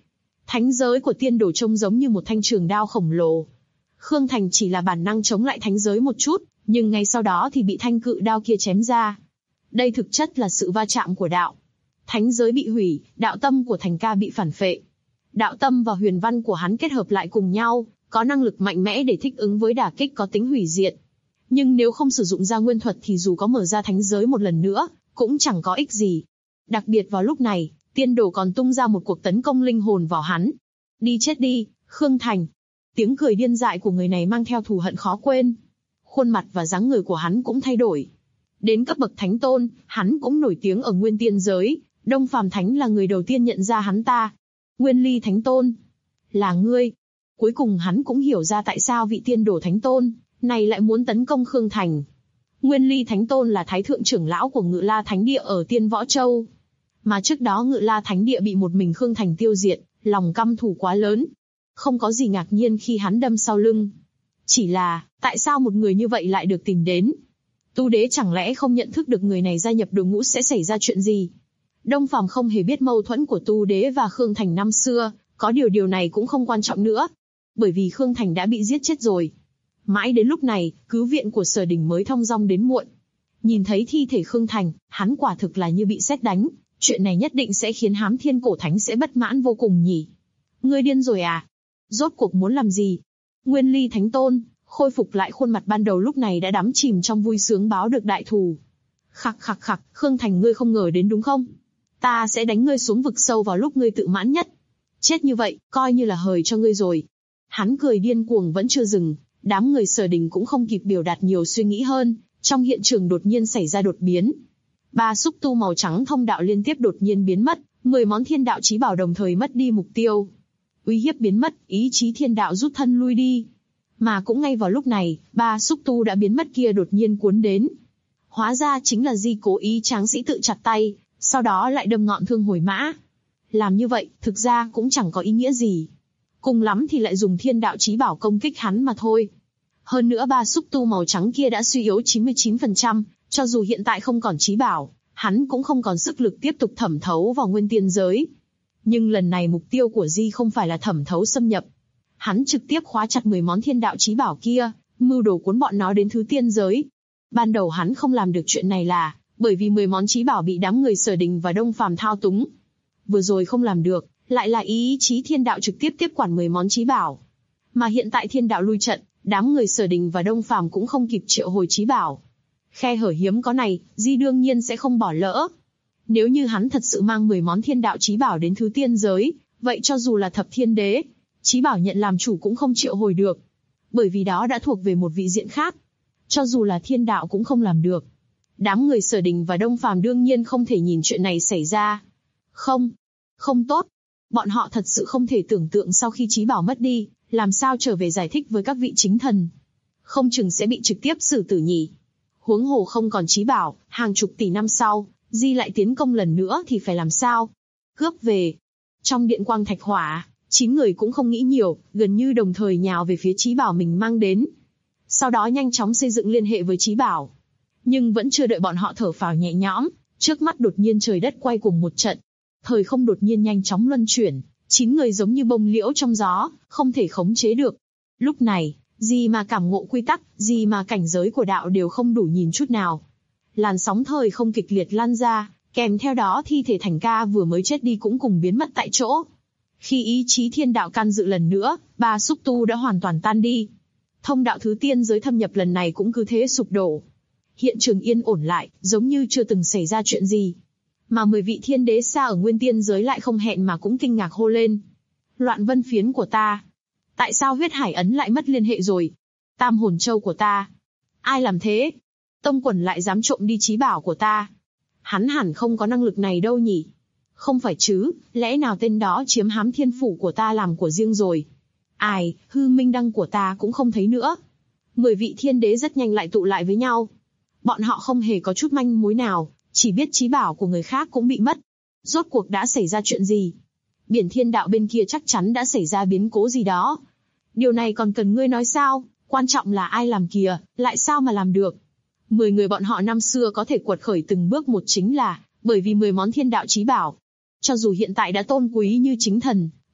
Speaker 2: Thánh giới của tiên đồ trông giống như một thanh trường đao khổng lồ. Khương Thành chỉ là bản năng chống lại thánh giới một chút, nhưng ngay sau đó thì bị thanh cự đao kia chém ra. Đây thực chất là sự va chạm của đạo. Thánh giới bị hủy, đạo tâm của Thành ca bị phản phệ. Đạo tâm và huyền văn của hắn kết hợp lại cùng nhau, có năng lực mạnh mẽ để thích ứng với đả kích có tính hủy diệt. Nhưng nếu không sử dụng ra nguyên thuật thì dù có mở ra thánh giới một lần nữa, cũng chẳng có ích gì. Đặc biệt vào lúc này, tiên đồ còn tung ra một cuộc tấn công linh hồn vào hắn. Đi chết đi, Khương Thành. Tiếng cười điên dại của người này mang theo thù hận khó quên. Khuôn mặt và dáng người của hắn cũng thay đổi. Đến cấp bậc thánh tôn, hắn cũng nổi tiếng ở nguyên tiên giới. Đông Phàm Thánh là người đầu tiên nhận ra hắn ta. Nguyên Ly Thánh Tôn. Là ngươi. Cuối cùng hắn cũng hiểu ra tại sao vị tiên đồ Thánh Tôn này lại muốn tấn công Khương Thành. Nguyên Ly Thánh Tôn là thái thượng trưởng lão của Ngự La Thánh Địa ở Tiên Võ Châu. Mà trước đó Ngự La Thánh Địa bị một mình Khương Thành tiêu diệt, lòng căm thù quá lớn. Không có gì ngạc nhiên khi hắn đâm sau lưng. Chỉ là, tại sao một người như vậy lại được tìm đến? Tu Đế chẳng lẽ không nhận thức được người này gia nhập đội ngũ sẽ xảy ra chuyện gì? Đông Phàm không hề biết mâu thuẫn của Tu Đế và Khương Thành năm xưa, có điều này cũng không quan trọng nữa. Bởi vì Khương Thành đã bị giết chết rồi. Mãi đến lúc này, cứu viện của Sở Đình mới thong dong đến muộn. Nhìn thấy thi thể Khương Thành, hắn quả thực là như bị sét đánh. Chuyện này nhất định sẽ khiến Hám Thiên Cổ Thánh sẽ bất mãn vô cùng nhỉ. Ngươi điên rồi à? Rốt cuộc muốn làm gì? Nguyên Ly Thánh Tôn, khôi phục lại khuôn mặt ban đầu lúc này đã đắm chìm trong vui sướng báo được đại thù. Khặc khặc khặc, Khương Thành ngươi không ngờ đến đúng không? Ta sẽ đánh ngươi xuống vực sâu vào lúc ngươi tự mãn nhất. Chết như vậy, coi như là hời cho ngươi rồi. Hắn cười điên cuồng vẫn chưa dừng, đám người Sở Đình cũng không kịp biểu đạt nhiều suy nghĩ hơn, trong hiện trường đột nhiên xảy ra đột biến. 3 xúc tu màu trắng thông đạo liên tiếp đột nhiên biến mất, 10 món thiên đạo chí bảo đồng thời mất đi mục tiêu. Uy hiếp biến mất, ý chí thiên đạo rút thân lui đi. Mà cũng ngay vào lúc này, 3 xúc tu đã biến mất kia đột nhiên cuốn đến. Hóa ra chính là Di cố ý tráng sĩ tự chặt tay, sau đó lại đâm ngọn thương hồi mã. Làm như vậy, thực ra cũng chẳng có ý nghĩa gì. Cùng lắm thì lại dùng thiên đạo chí bảo công kích hắn mà thôi. Hơn nữa 3 xúc tu màu trắng kia đã suy yếu 99%, cho dù hiện tại không còn chí bảo, hắn cũng không còn sức lực tiếp tục thẩm thấu vào nguyên tiên giới. Nhưng lần này mục tiêu của Di không phải là thẩm thấu xâm nhập. Hắn trực tiếp khóa chặt 10 món thiên đạo chí bảo kia, mưu đồ cuốn bọn nó đến thứ tiên giới. Ban đầu hắn không làm được chuyện này là bởi vì 10 món chí bảo bị đám người Sở Đình và Đông Phàm thao túng. Vừa rồi không làm được, lại là ý chí thiên đạo trực tiếp tiếp quản 10 món chí bảo. Mà hiện tại thiên đạo lui trận, đám người Sở Đình và Đông Phàm cũng không kịp triệu hồi chí bảo. Khe hở hiếm có này, Di đương nhiên sẽ không bỏ lỡ. Nếu như hắn thật sự mang 10 món thiên đạo chí bảo đến thứ tiên giới, vậy cho dù là thập thiên đế, chí bảo nhận làm chủ cũng không triệu hồi được. Bởi vì đó đã thuộc về một vị diện khác. Cho dù là thiên đạo cũng không làm được. Đám người Sở Đình và Đông Phàm đương nhiên không thể nhìn chuyện này xảy ra. Không tốt. Bọn họ thật sự không thể tưởng tượng sau khi chí bảo mất đi, làm sao trở về giải thích với các vị chính thần. Không chừng sẽ bị trực tiếp xử tử nhỉ. Huống hồ không còn chí bảo, hàng chục tỷ năm sau, Di lại tiến công lần nữa thì phải làm sao? Cướp về. Trong điện quang thạch hỏa, 9 người cũng không nghĩ nhiều, gần như đồng thời nhào về phía chí bảo mình mang đến. Sau đó nhanh chóng xây dựng liên hệ với chí bảo. Nhưng vẫn chưa đợi bọn họ thở phào nhẹ nhõm, trước mắt đột nhiên trời đất quay cuồng một trận. Thời không đột nhiên nhanh chóng luân chuyển, 9 người giống như bông liễu trong gió, không thể khống chế được. Lúc này, gì mà cảm ngộ quy tắc, gì mà cảnh giới của đạo đều không đủ nhìn chút nào. Làn sóng thời không kịch liệt lan ra, kèm theo đó thi thể Thành ca vừa mới chết đi cũng cùng biến mất tại chỗ. Khi ý chí thiên đạo can dự lần nữa, 3 xúc tu đã hoàn toàn tan đi. Thông đạo thứ tiên giới thâm nhập lần này cũng cứ thế sụp đổ. Hiện trường yên ổn lại, giống như chưa từng xảy ra chuyện gì. Mà 10 vị thiên đế xa ở nguyên tiên giới lại không hẹn mà cũng kinh ngạc hô lên. Loạn vân phiến của ta. Tại sao huyết hải ấn lại mất liên hệ rồi? Tam hồn châu của ta. Ai làm thế? Tông Quần lại dám trộm đi chí bảo của ta. Hắn hẳn không có năng lực này đâu nhỉ? Không phải chứ, lẽ nào tên đó chiếm Hám Thiên Phủ của ta làm của riêng rồi? Ai, hư minh đăng của ta cũng không thấy nữa. 10 vị thiên đế rất nhanh lại tụ lại với nhau. Bọn họ không hề có chút manh mối nào, chỉ biết chí bảo của người khác cũng bị mất. Rốt cuộc đã xảy ra chuyện gì? Biển thiên đạo bên kia chắc chắn đã xảy ra biến cố gì đó. Điều này còn cần ngươi nói sao? Quan trọng là ai làm kìa, lại sao mà làm được? 10 người bọn họ năm xưa có thể quật khởi từng bước một chính là bởi vì 10 món thiên đạo chí bảo. Cho dù hiện tại đã tôn quý như chính thần,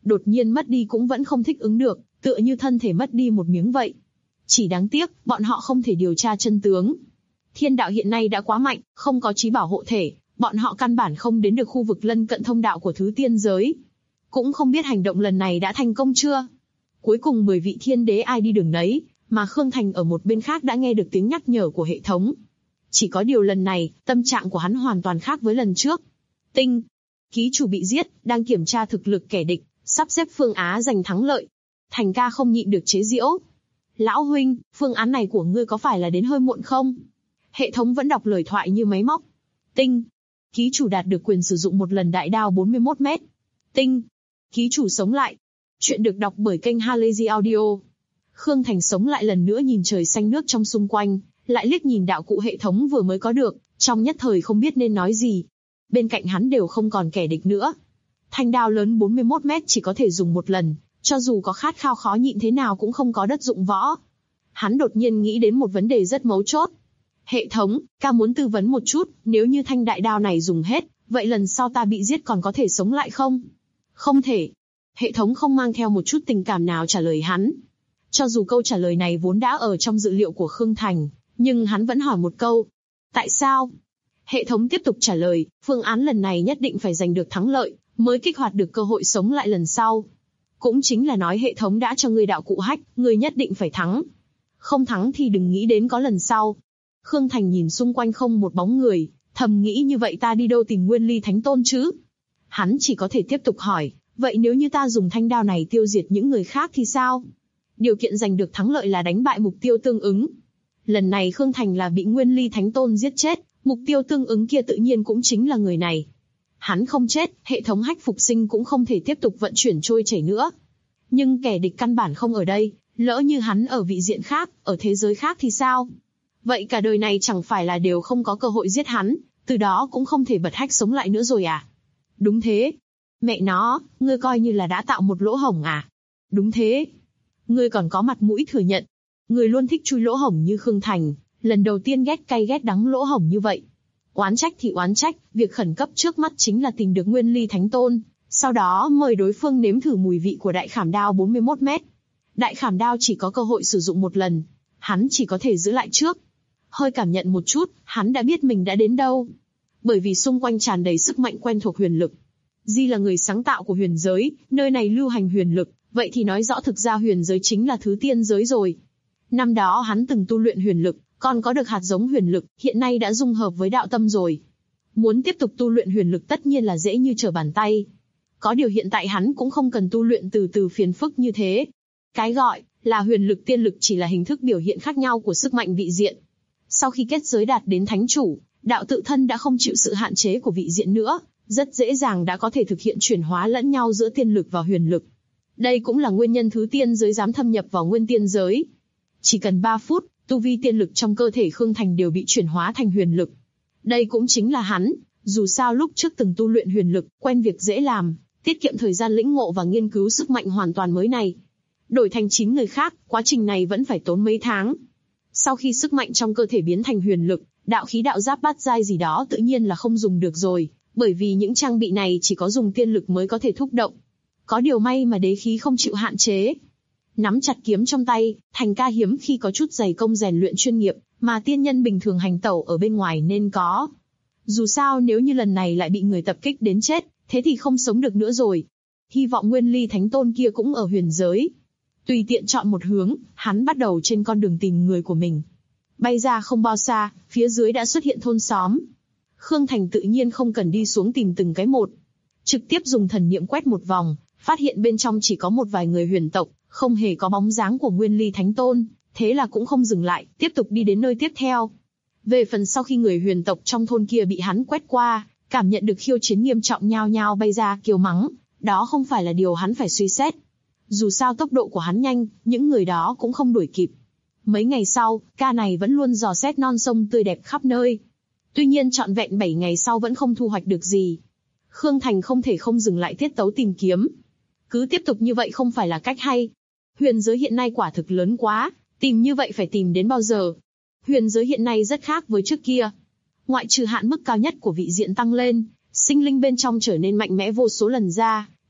Speaker 2: đột nhiên mất đi cũng vẫn không thích ứng được, tựa như thân thể mất đi một miếng vậy. Chỉ đáng tiếc, bọn họ không thể điều tra chân tướng. Thiên đạo hiện nay đã quá mạnh, không có trí bảo hộ thể, bọn họ căn bản không đến được khu vực lân cận thông đạo của thứ tiên giới. Cũng không biết hành động lần này đã thành công chưa. Cuối cùng 10 vị thiên đế ai đi đường nấy, mà Khương Thành ở một bên khác đã nghe được tiếng nhắc nhở của hệ thống. Chỉ có điều lần này, tâm trạng của hắn hoàn toàn khác với lần trước. Tinh, ký chủ bị giết, đang kiểm tra thực lực kẻ địch, sắp xếp phương án giành thắng lợi. Thành ca không nhịn được chế giễu. Lão huynh, phương án này của ngươi có phải là đến hơi muộn không? Hệ thống vẫn đọc lời thoại như máy móc. Tinh, ký chủ đạt được quyền sử dụng một lần đại đao 41 mét. Tinh, ký chủ sống lại. Chuyện được đọc bởi kênh Halazy Audio. Khương Thành sống lại lần nữa nhìn trời xanh nước trong xung quanh, lại liếc nhìn đạo cụ hệ thống vừa mới có được, trong nhất thời không biết nên nói gì. Bên cạnh hắn đều không còn kẻ địch nữa. Thanh đao lớn 41 mét chỉ có thể dùng một lần, cho dù có khát khao khó nhịn thế nào cũng không có đất dụng võ. Hắn đột nhiên nghĩ đến một vấn đề rất mấu chốt. Hệ thống, ca muốn tư vấn một chút, nếu như thanh đại đao này dùng hết, vậy lần sau ta bị giết còn có thể sống lại không? Không thể. Hệ thống không mang theo một chút tình cảm nào trả lời hắn. Cho dù câu trả lời này vốn đã ở trong dự liệu của Khương Thành, nhưng hắn vẫn hỏi một câu. Tại sao? Hệ thống tiếp tục trả lời, phương án lần này nhất định phải giành được thắng lợi, mới kích hoạt được cơ hội sống lại lần sau. Cũng chính là nói hệ thống đã cho ngươi đạo cụ hack, ngươi nhất định phải thắng. Không thắng thì đừng nghĩ đến có lần sau. Khương Thành nhìn xung quanh không một bóng người, thầm nghĩ như vậy ta đi đâu tìm Nguyên Ly Thánh Tôn chứ? Hắn chỉ có thể tiếp tục hỏi, vậy nếu như ta dùng thanh đao này tiêu diệt những người khác thì sao? Điều kiện giành được thắng lợi là đánh bại mục tiêu tương ứng. Lần này Khương Thành là bị Nguyên Ly Thánh Tôn giết chết, mục tiêu tương ứng kia tự nhiên cũng chính là người này. Hắn không chết, hệ thống hack phục sinh cũng không thể tiếp tục vận chuyển trôi chảy nữa. Nhưng kẻ địch căn bản không ở đây, lỡ như hắn ở vị diện khác, ở thế giới khác thì sao? Vậy cả đời này chẳng phải là đều không có cơ hội giết hắn, từ đó cũng không thể bật hack sống lại nữa rồi à? Đúng thế. Mẹ nó, ngươi coi như là đã tạo một lỗ hổng à? Đúng thế. Ngươi còn có mặt mũi thừa nhận. Ngươi luôn thích chui lỗ hổng như Khương Thành, lần đầu tiên ghét cay ghét đắng lỗ hổng như vậy. Oán trách thì oán trách, việc khẩn cấp trước mắt chính là tìm được Nguyên Ly Thánh Tôn, sau đó mời đối phương nếm thử mùi vị của đại khảm đao 41 mét. Đại khảm đao chỉ có cơ hội sử dụng một lần, hắn chỉ có thể giữ lại trước. Hơi cảm nhận một chút, hắn đã biết mình đã đến đâu. Bởi vì xung quanh tràn đầy sức mạnh quen thuộc huyền lực. Di là người sáng tạo của huyền giới, nơi này lưu hành huyền lực, vậy thì nói rõ thực ra huyền giới chính là thứ tiên giới rồi. Năm đó hắn từng tu luyện huyền lực, còn có được hạt giống huyền lực, hiện nay đã dung hợp với đạo tâm rồi. Muốn tiếp tục tu luyện huyền lực tất nhiên là dễ như trở bàn tay. Có điều hiện tại hắn cũng không cần tu luyện từ phiền phức như thế. Cái gọi là huyền lực tiên lực chỉ là hình thức biểu hiện khác nhau của sức mạnh vị diện. Sau khi kết giới đạt đến thánh chủ, đạo tự thân đã không chịu sự hạn chế của vị diện nữa, rất dễ dàng đã có thể thực hiện chuyển hóa lẫn nhau giữa tiên lực và huyền lực. Đây cũng là nguyên nhân thứ tiên giới dám thâm nhập vào nguyên tiên giới. Chỉ cần 3 phút, tu vi tiên lực trong cơ thể Khương Thành đều bị chuyển hóa thành huyền lực. Đây cũng chính là hắn, dù sao lúc trước từng tu luyện huyền lực, quen việc dễ làm, tiết kiệm thời gian lĩnh ngộ và nghiên cứu sức mạnh hoàn toàn mới này. Đổi thành 9 người khác, quá trình này vẫn phải tốn mấy tháng. Sau khi sức mạnh trong cơ thể biến thành huyền lực, đạo khí đạo giáp bát giai gì đó tự nhiên là không dùng được rồi, bởi vì những trang bị này chỉ có dùng tiên lực mới có thể thúc động. Có điều may mà đế khí không chịu hạn chế. Nắm chặt kiếm trong tay, Thành ca hiếm khi có chút dày công rèn luyện chuyên nghiệp, mà tiên nhân bình thường hành tẩu ở bên ngoài nên có. Dù sao nếu như lần này lại bị người tập kích đến chết, thế thì không sống được nữa rồi. Hy vọng Nguyên Ly Thánh Tôn kia cũng ở huyền giới. Tùy tiện chọn một hướng, hắn bắt đầu trên con đường tìm người của mình. Bay ra không bao xa, phía dưới đã xuất hiện thôn xóm. Khương Thành tự nhiên không cần đi xuống tìm từng cái một. Trực tiếp dùng thần niệm quét một vòng, phát hiện bên trong chỉ có một vài người huyền tộc, không hề có bóng dáng của Nguyên Ly Thánh Tôn, thế là cũng không dừng lại, tiếp tục đi đến nơi tiếp theo. Về phần sau khi người huyền tộc trong thôn kia bị hắn quét qua, cảm nhận được khiêu chiến nghiêm trọng nhao nhao bay ra kêu mắng, đó không phải là điều hắn phải suy xét. Dù sao tốc độ của hắn nhanh, những người đó cũng không đuổi kịp. Mấy ngày sau, ca này vẫn luôn dò xét non sông tươi đẹp khắp nơi. Tuy nhiên trọn vẹn 7 ngày sau vẫn không thu hoạch được gì. Khương Thành không thể không dừng lại tiết tấu tìm kiếm. Cứ tiếp tục như vậy không phải là cách hay. Huyền giới hiện nay quả thực lớn quá, tìm như vậy phải tìm đến bao giờ? Huyền giới hiện nay rất khác với trước kia. Ngoại trừ hạn mức cao nhất của vị diện tăng lên, sinh linh bên trong trở nên mạnh mẽ vô số lần ra,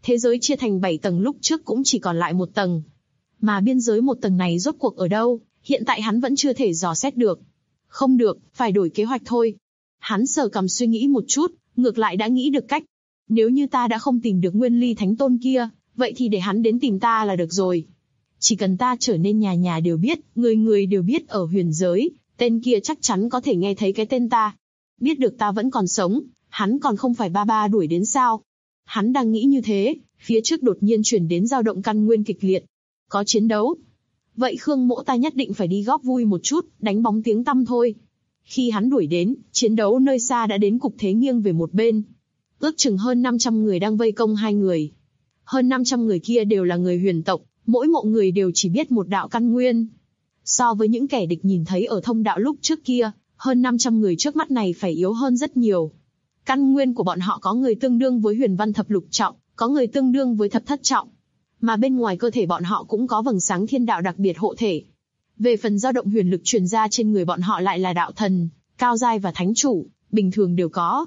Speaker 2: Thế giới chia thành 7 tầng lúc trước cũng chỉ còn lại 1 tầng. Mà biên giới 1 tầng này rốt cuộc ở đâu, hiện tại hắn vẫn chưa thể dò xét được. Không được, phải đổi kế hoạch thôi. Hắn sờ cằm suy nghĩ một chút, ngược lại đã nghĩ được cách. Nếu như ta đã không tìm được Nguyên Ly Thánh Tôn kia, vậy thì để hắn đến tìm ta là được rồi. Chỉ cần ta trở nên nhà nhà đều biết, người người đều biết ở huyền giới, tên kia chắc chắn có thể nghe thấy cái tên ta. Biết được ta vẫn còn sống, hắn còn không phải ba ba đuổi đến sao? Hắn đang nghĩ như thế, phía trước đột nhiên chuyển đến dao động căn nguyên kịch liệt. Có chiến đấu. Vậy Khương Mỗ ta nhất định phải đi góp vui một chút, đánh bóng tiếng tăm thôi. Khi hắn đuổi đến, chiến đấu nơi xa đã đến cục thế nghiêng về một bên. Ước chừng hơn 500 người đang vây công hai người. Hơn 500 người kia đều là người huyền tộc, mỗi một người đều chỉ biết một đạo căn nguyên. So với những kẻ địch nhìn thấy ở thông đạo lúc trước kia, hơn 500 người trước mắt này phải yếu hơn rất nhiều. Căn nguyên của bọn họ có người tương đương với huyền văn thập lục trọng, có người tương đương với thập thất trọng. Mà bên ngoài cơ thể bọn họ cũng có vầng sáng thiên đạo đặc biệt hộ thể. Về phần dao động huyền lực truyền ra trên người bọn họ lại là đạo thần, cao giai và thánh chủ, bình thường đều có.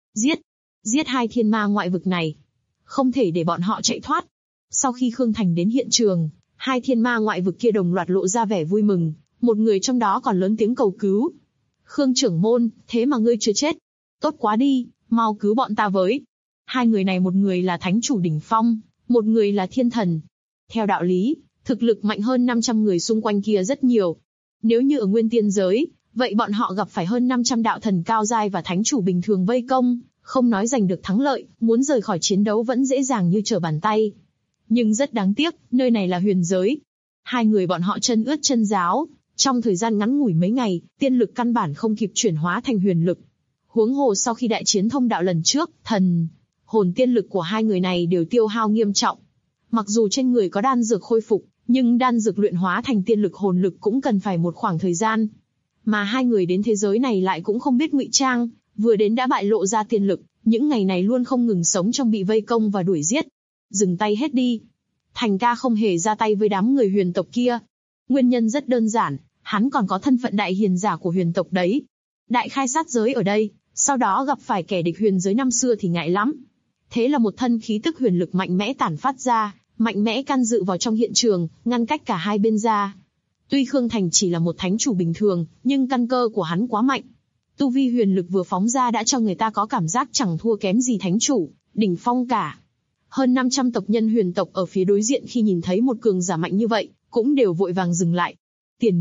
Speaker 2: Giết hai thiên ma ngoại vực này. Không thể để bọn họ chạy thoát. Sau khi Khương Thành đến hiện trường, hai thiên ma ngoại vực kia đồng loạt lộ ra vẻ vui mừng, một người trong đó còn lớn tiếng cầu cứu. Khương trưởng môn, thế mà ngươi chưa chết. Tốt quá đi, mau cứu bọn ta với. Hai người này một người là thánh chủ đỉnh phong, một người là thiên thần. Theo đạo lý, thực lực mạnh hơn 500 người xung quanh kia rất nhiều. Nếu như ở nguyên tiên giới, vậy bọn họ gặp phải hơn 500 đạo thần cao giai và thánh chủ bình thường vây công, không nói giành được thắng lợi, muốn rời khỏi chiến đấu vẫn dễ dàng như trở bàn tay. Nhưng rất đáng tiếc, nơi này là huyền giới. Hai người bọn họ chân ướt chân ráo, trong thời gian ngắn ngủi mấy ngày, tiên lực căn bản không kịp chuyển hóa thành huyền lực. Huống hồ sau khi đại chiến thông đạo lần trước, thần, hồn tiên lực của hai người này đều tiêu hao nghiêm trọng. Mặc dù trên người có đan dược khôi phục, nhưng đan dược luyện hóa thành tiên lực hồn lực cũng cần phải một khoảng thời gian. Mà hai người đến thế giới này lại cũng không biết ngụy trang, vừa đến đã bại lộ ra tiên lực, những ngày này luôn không ngừng sống trong bị vây công và đuổi giết. Dừng tay hết đi. Thành ca không hề ra tay với đám người huyền tộc kia. Nguyên nhân rất đơn giản, hắn còn có thân phận đại hiền giả của huyền tộc đấy. Đại khai sát giới ở đây, sau đó gặp phải kẻ địch huyền giới năm xưa thì ngại lắm. Thế là một thân khí tức huyền lực mạnh mẽ tản phát ra, mạnh mẽ can dự vào trong hiện trường, ngăn cách cả hai bên ra. Tuy Khương Thành chỉ là một thánh chủ bình thường, nhưng căn cơ của hắn quá mạnh. Tu vi huyền lực vừa phóng ra đã cho người ta có cảm giác chẳng thua kém gì thánh chủ, đỉnh phong cả. Hơn 500 tộc nhân huyền tộc ở phía đối diện khi nhìn thấy một cường giả mạnh như vậy, cũng đều vội vàng dừng lại. Tiền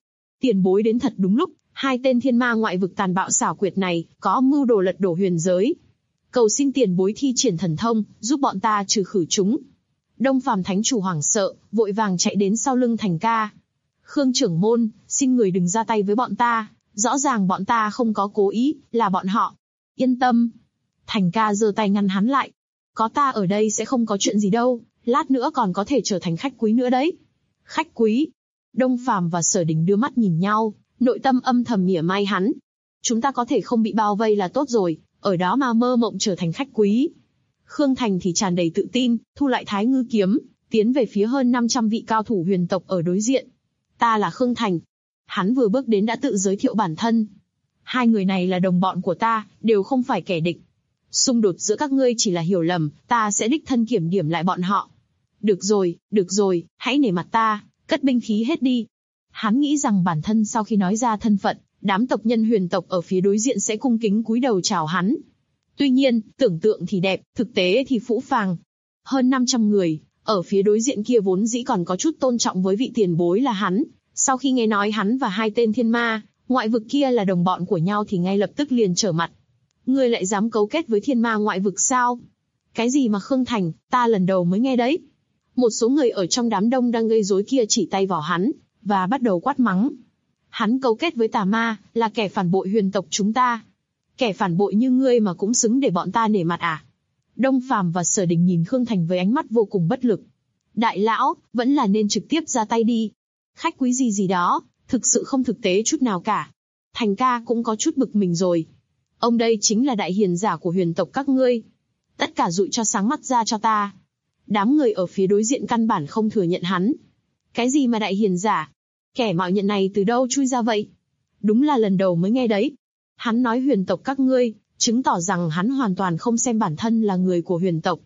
Speaker 2: bối đến thật đúng lúc, hai tên thiên ma ngoại vực tàn bạo xảo quyệt này, có mưu đồ lật đổ huyền giới. Cầu xin tiền bối thi triển thần thông, giúp bọn ta trừ khử chúng. Đông Phàm thánh chủ hoảng sợ, vội vàng chạy đến sau lưng Thành ca. Khương trưởng môn, xin người đừng ra tay với bọn ta, rõ ràng bọn ta không có cố ý, là bọn họ. Yên tâm. Thành ca giơ tay ngăn hắn lại. Có ta ở đây sẽ không có chuyện gì đâu, lát nữa còn có thể trở thành khách quý nữa đấy. Khách quý? Đông Phàm và Sở Đình đưa mắt nhìn nhau, nội tâm âm thầm mỉa mai hắn. Chúng ta có thể không bị bao vây là tốt rồi, ở đó mà mơ mộng trở thành khách quý. Khương Thành thì tràn đầy tự tin, thu lại Thái Ngư kiếm, tiến về phía hơn 500 vị cao thủ huyền tộc ở đối diện. Ta là Khương Thành. Hắn vừa bước đến đã tự giới thiệu bản thân. Hai người này là đồng bọn của ta, đều không phải kẻ địch. Xung đột giữa các ngươi chỉ là hiểu lầm, ta sẽ đích thân kiểm điểm lại bọn họ. Được rồi, hãy nể mặt ta, cất binh khí hết đi. Hắn nghĩ rằng bản thân sau khi nói ra thân phận, đám tộc nhân huyền tộc ở phía đối diện sẽ cung kính cúi đầu chào hắn. Tuy nhiên, tưởng tượng thì đẹp, thực tế thì phũ phàng. Hơn 500 người, ở phía đối diện kia vốn dĩ còn có chút tôn trọng với vị tiền bối là hắn. Sau khi nghe nói hắn và hai tên thiên ma, ngoại vực kia là đồng bọn của nhau thì ngay lập tức liền trở mặt. Ngươi lại dám cấu kết với thiên ma ngoại vực sao? Cái gì mà Khương Thành, ta lần đầu mới nghe đấy. Một số người ở trong đám đông đang gây rối kia chỉ tay vào hắn, và bắt đầu quát mắng. Hắn cấu kết với tà ma, là kẻ phản bội huyền tộc chúng ta. Kẻ phản bội như ngươi mà cũng xứng để bọn ta nể mặt à? Đông Phàm và Sở Đình nhìn Khương Thành với ánh mắt vô cùng bất lực. Đại lão, vẫn là nên trực tiếp ra tay đi. Khách quý gì đó, thực sự không thực tế chút nào cả. Thành ca cũng có chút bực mình rồi. Ông đây chính là đại hiền giả của huyền tộc các ngươi. Tất cả dụi cho sáng mắt ra cho ta. Đám người ở phía đối diện căn bản không thừa nhận hắn. Cái gì mà đại hiền giả? Kẻ mạo nhận này từ đâu chui ra vậy? Đúng là lần đầu mới nghe đấy. Hắn nói huyền tộc các ngươi, chứng tỏ rằng hắn hoàn toàn không xem bản thân là người của huyền tộc.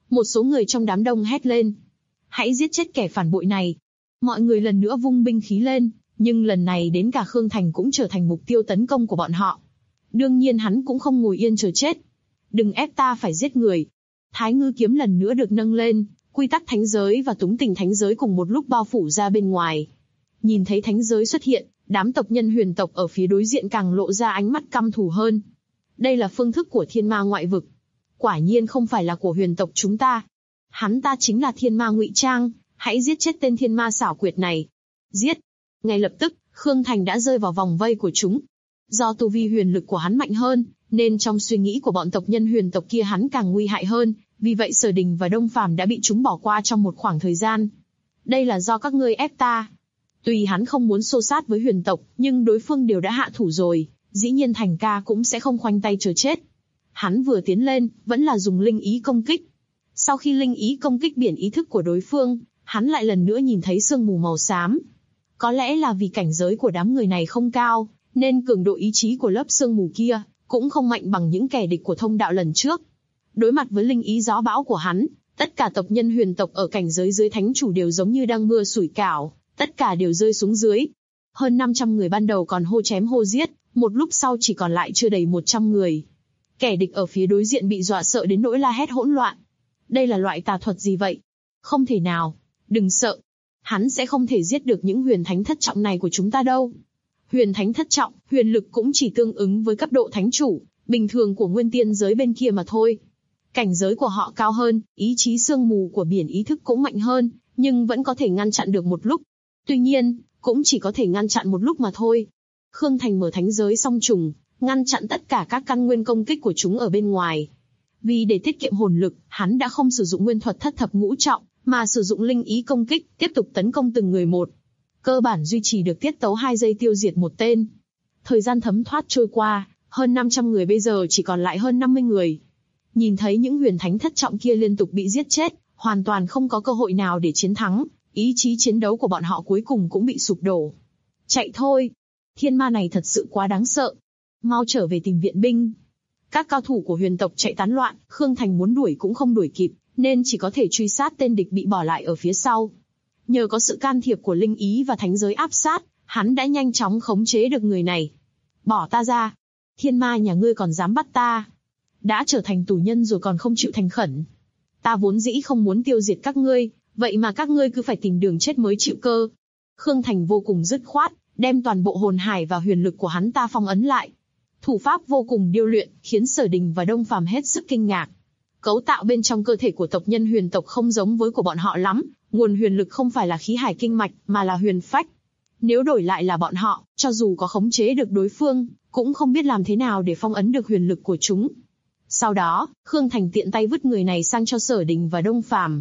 Speaker 2: Một số người trong đám đông hét lên. Hãy giết chết kẻ phản bội này. Mọi người lần nữa vung binh khí lên, nhưng lần này đến cả Khương Thành cũng trở thành mục tiêu tấn công của bọn họ. Đương nhiên hắn cũng không ngồi yên chờ chết. Đừng ép ta phải giết người. Thái Ngư kiếm lần nữa được nâng lên, quy tắc thánh giới và túng tình thánh giới cùng một lúc bao phủ ra bên ngoài. Nhìn thấy thánh giới xuất hiện, đám tộc nhân huyền tộc ở phía đối diện càng lộ ra ánh mắt căm thù hơn. Đây là phương thức của thiên ma ngoại vực. Quả nhiên không phải là của huyền tộc chúng ta. Hắn ta chính là thiên ma ngụy trang, hãy giết chết tên thiên ma xảo quyệt này. Giết! Ngay lập tức, Khương Thành đã rơi vào vòng vây của chúng. Do tu vi huyền lực của hắn mạnh hơn, nên trong suy nghĩ của bọn tộc nhân huyền tộc kia hắn càng nguy hại hơn, vì vậy Sở Đình và Đông Phàm đã bị chúng bỏ qua trong một khoảng thời gian. Đây là do các ngươi ép ta. Tuy hắn không muốn xô sát với huyền tộc, nhưng đối phương đều đã hạ thủ rồi, dĩ nhiên Thành ca cũng sẽ không khoanh tay chờ chết. Hắn vừa tiến lên, vẫn là dùng linh ý công kích. Sau khi linh ý công kích biển ý thức của đối phương, hắn lại lần nữa nhìn thấy sương mù màu xám. Có lẽ là vì cảnh giới của đám người này không cao, nên cường độ ý chí của lớp sương mù kia cũng không mạnh bằng những kẻ địch của thông đạo lần trước. Đối mặt với linh ý gió bão của hắn, tất cả tộc nhân huyền tộc ở cảnh giới dưới thánh chủ đều giống như đang mưa sủi cảo, tất cả đều rơi xuống dưới. Hơn 500 người ban đầu còn hô chém hô giết, một lúc sau chỉ còn lại chưa đầy 100 người. Kẻ địch ở phía đối diện bị dọa sợ đến nỗi la hét hỗn loạn. Đây là loại tà thuật gì vậy? Không thể nào, đừng sợ. Hắn sẽ không thể giết được những huyền thánh thất trọng này của chúng ta đâu. Huyền thánh thất trọng, huyền lực cũng chỉ tương ứng với cấp độ thánh chủ, bình thường của nguyên tiên giới bên kia mà thôi. Cảnh giới của họ cao hơn, ý chí sương mù của biển ý thức cũng mạnh hơn, nhưng vẫn có thể ngăn chặn được một lúc. Tuy nhiên, cũng chỉ có thể ngăn chặn một lúc mà thôi. Khương Thành mở thánh giới song trùng, ngăn chặn tất cả các căn nguyên công kích của chúng ở bên ngoài. Vì để tiết kiệm hồn lực, hắn đã không sử dụng nguyên thuật thất thập ngũ trọng, mà sử dụng linh ý công kích, tiếp tục tấn công từng người một. Cơ bản duy trì được tiết tấu 2 giây tiêu diệt một tên. Thời gian thấm thoát trôi qua, hơn 500 người bây giờ chỉ còn lại hơn 50 người. Nhìn thấy những huyền thánh thất trọng kia liên tục bị giết chết, hoàn toàn không có cơ hội nào để chiến thắng, ý chí chiến đấu của bọn họ cuối cùng cũng bị sụp đổ. Chạy thôi! Thiên ma này thật sự quá đáng sợ. Mau trở về tìm viện binh. Các cao thủ của huyền tộc chạy tán loạn, Khương Thành muốn đuổi cũng không đuổi kịp, nên chỉ có thể truy sát tên địch bị bỏ lại ở phía sau. Nhờ có sự can thiệp của linh ý và thánh giới áp sát, hắn đã nhanh chóng khống chế được người này. Bỏ ta ra! Thiên ma nhà ngươi còn dám bắt ta! Đã trở thành tù nhân rồi còn không chịu thành khẩn. Ta vốn dĩ không muốn tiêu diệt các ngươi, vậy mà các ngươi cứ phải tìm đường chết mới chịu cơ. Khương Thành vô cùng dứt khoát, đem toàn bộ hồn hải và huyền lực của hắn ta phong ấn lại. Thủ pháp vô cùng điêu luyện, khiến Sở Đình và Đông Phàm hết sức kinh ngạc. Cấu tạo bên trong cơ thể của tộc nhân huyền tộc không giống với của bọn họ lắm, nguồn huyền lực không phải là khí hải kinh mạch, mà là huyền phách. Nếu đổi lại là bọn họ, cho dù có khống chế được đối phương, cũng không biết làm thế nào để phong ấn được huyền lực của chúng. Sau đó, Khương Thành tiện tay vứt người này sang cho Sở Đình và Đông Phàm.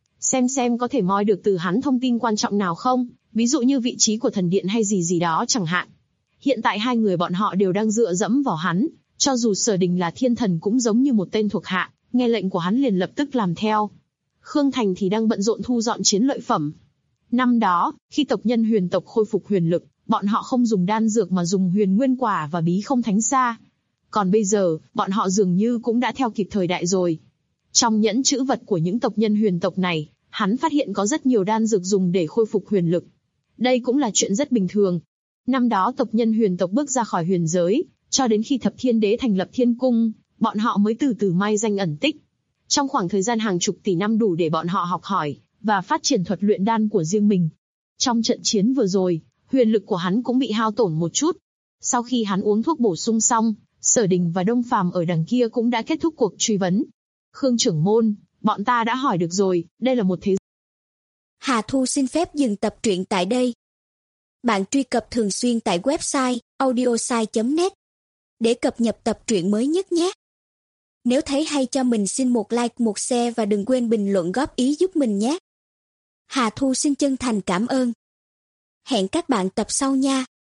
Speaker 2: Xem có thể moi được từ hắn thông tin quan trọng nào không, ví dụ như vị trí của thần điện hay gì đó chẳng hạn. Hiện tại hai người bọn họ đều đang dựa dẫm vào hắn, cho dù Sở Đình là thiên thần cũng giống như một tên thuộc hạ, nghe lệnh của hắn liền lập tức làm theo. Khương Thành thì đang bận rộn thu dọn chiến lợi phẩm. Năm đó, khi tộc nhân huyền tộc khôi phục huyền lực, bọn họ không dùng đan dược mà dùng huyền nguyên quả và bí không thánh sa. Còn bây giờ, bọn họ dường như cũng đã theo kịp thời đại rồi. Trong nhẫn trữ vật của những tộc nhân huyền tộc này, hắn phát hiện có rất nhiều đan dược dùng để khôi phục huyền lực. Đây cũng là chuyện rất bình thường. Năm đó tộc nhân huyền tộc bước ra khỏi huyền giới, cho đến khi Thập Thiên Đế thành lập Thiên Cung, bọn họ mới từ từ mai danh ẩn tích. Trong khoảng thời gian hàng chục tỷ năm đủ để bọn họ học hỏi và phát triển thuật luyện đan của riêng mình. Trong trận chiến vừa rồi, huyền lực của hắn cũng bị hao tổn một chút. Sau khi hắn uống thuốc bổ sung xong, Sở Đình và Đông Phàm ở đằng kia cũng đã kết thúc cuộc truy vấn. Khương trưởng môn, bọn ta đã hỏi được rồi, đây là một thế.
Speaker 3: Hà Thu xin phép dừng tập truyện tại đây. Bạn truy cập thường xuyên tại website audiosai.net để cập nhật tập truyện mới nhất nhé. Nếu thấy hay cho mình xin một like, một share và đừng quên bình luận góp ý giúp mình nhé. Hà Thu xin chân thành cảm ơn. Hẹn các bạn tập sau nha.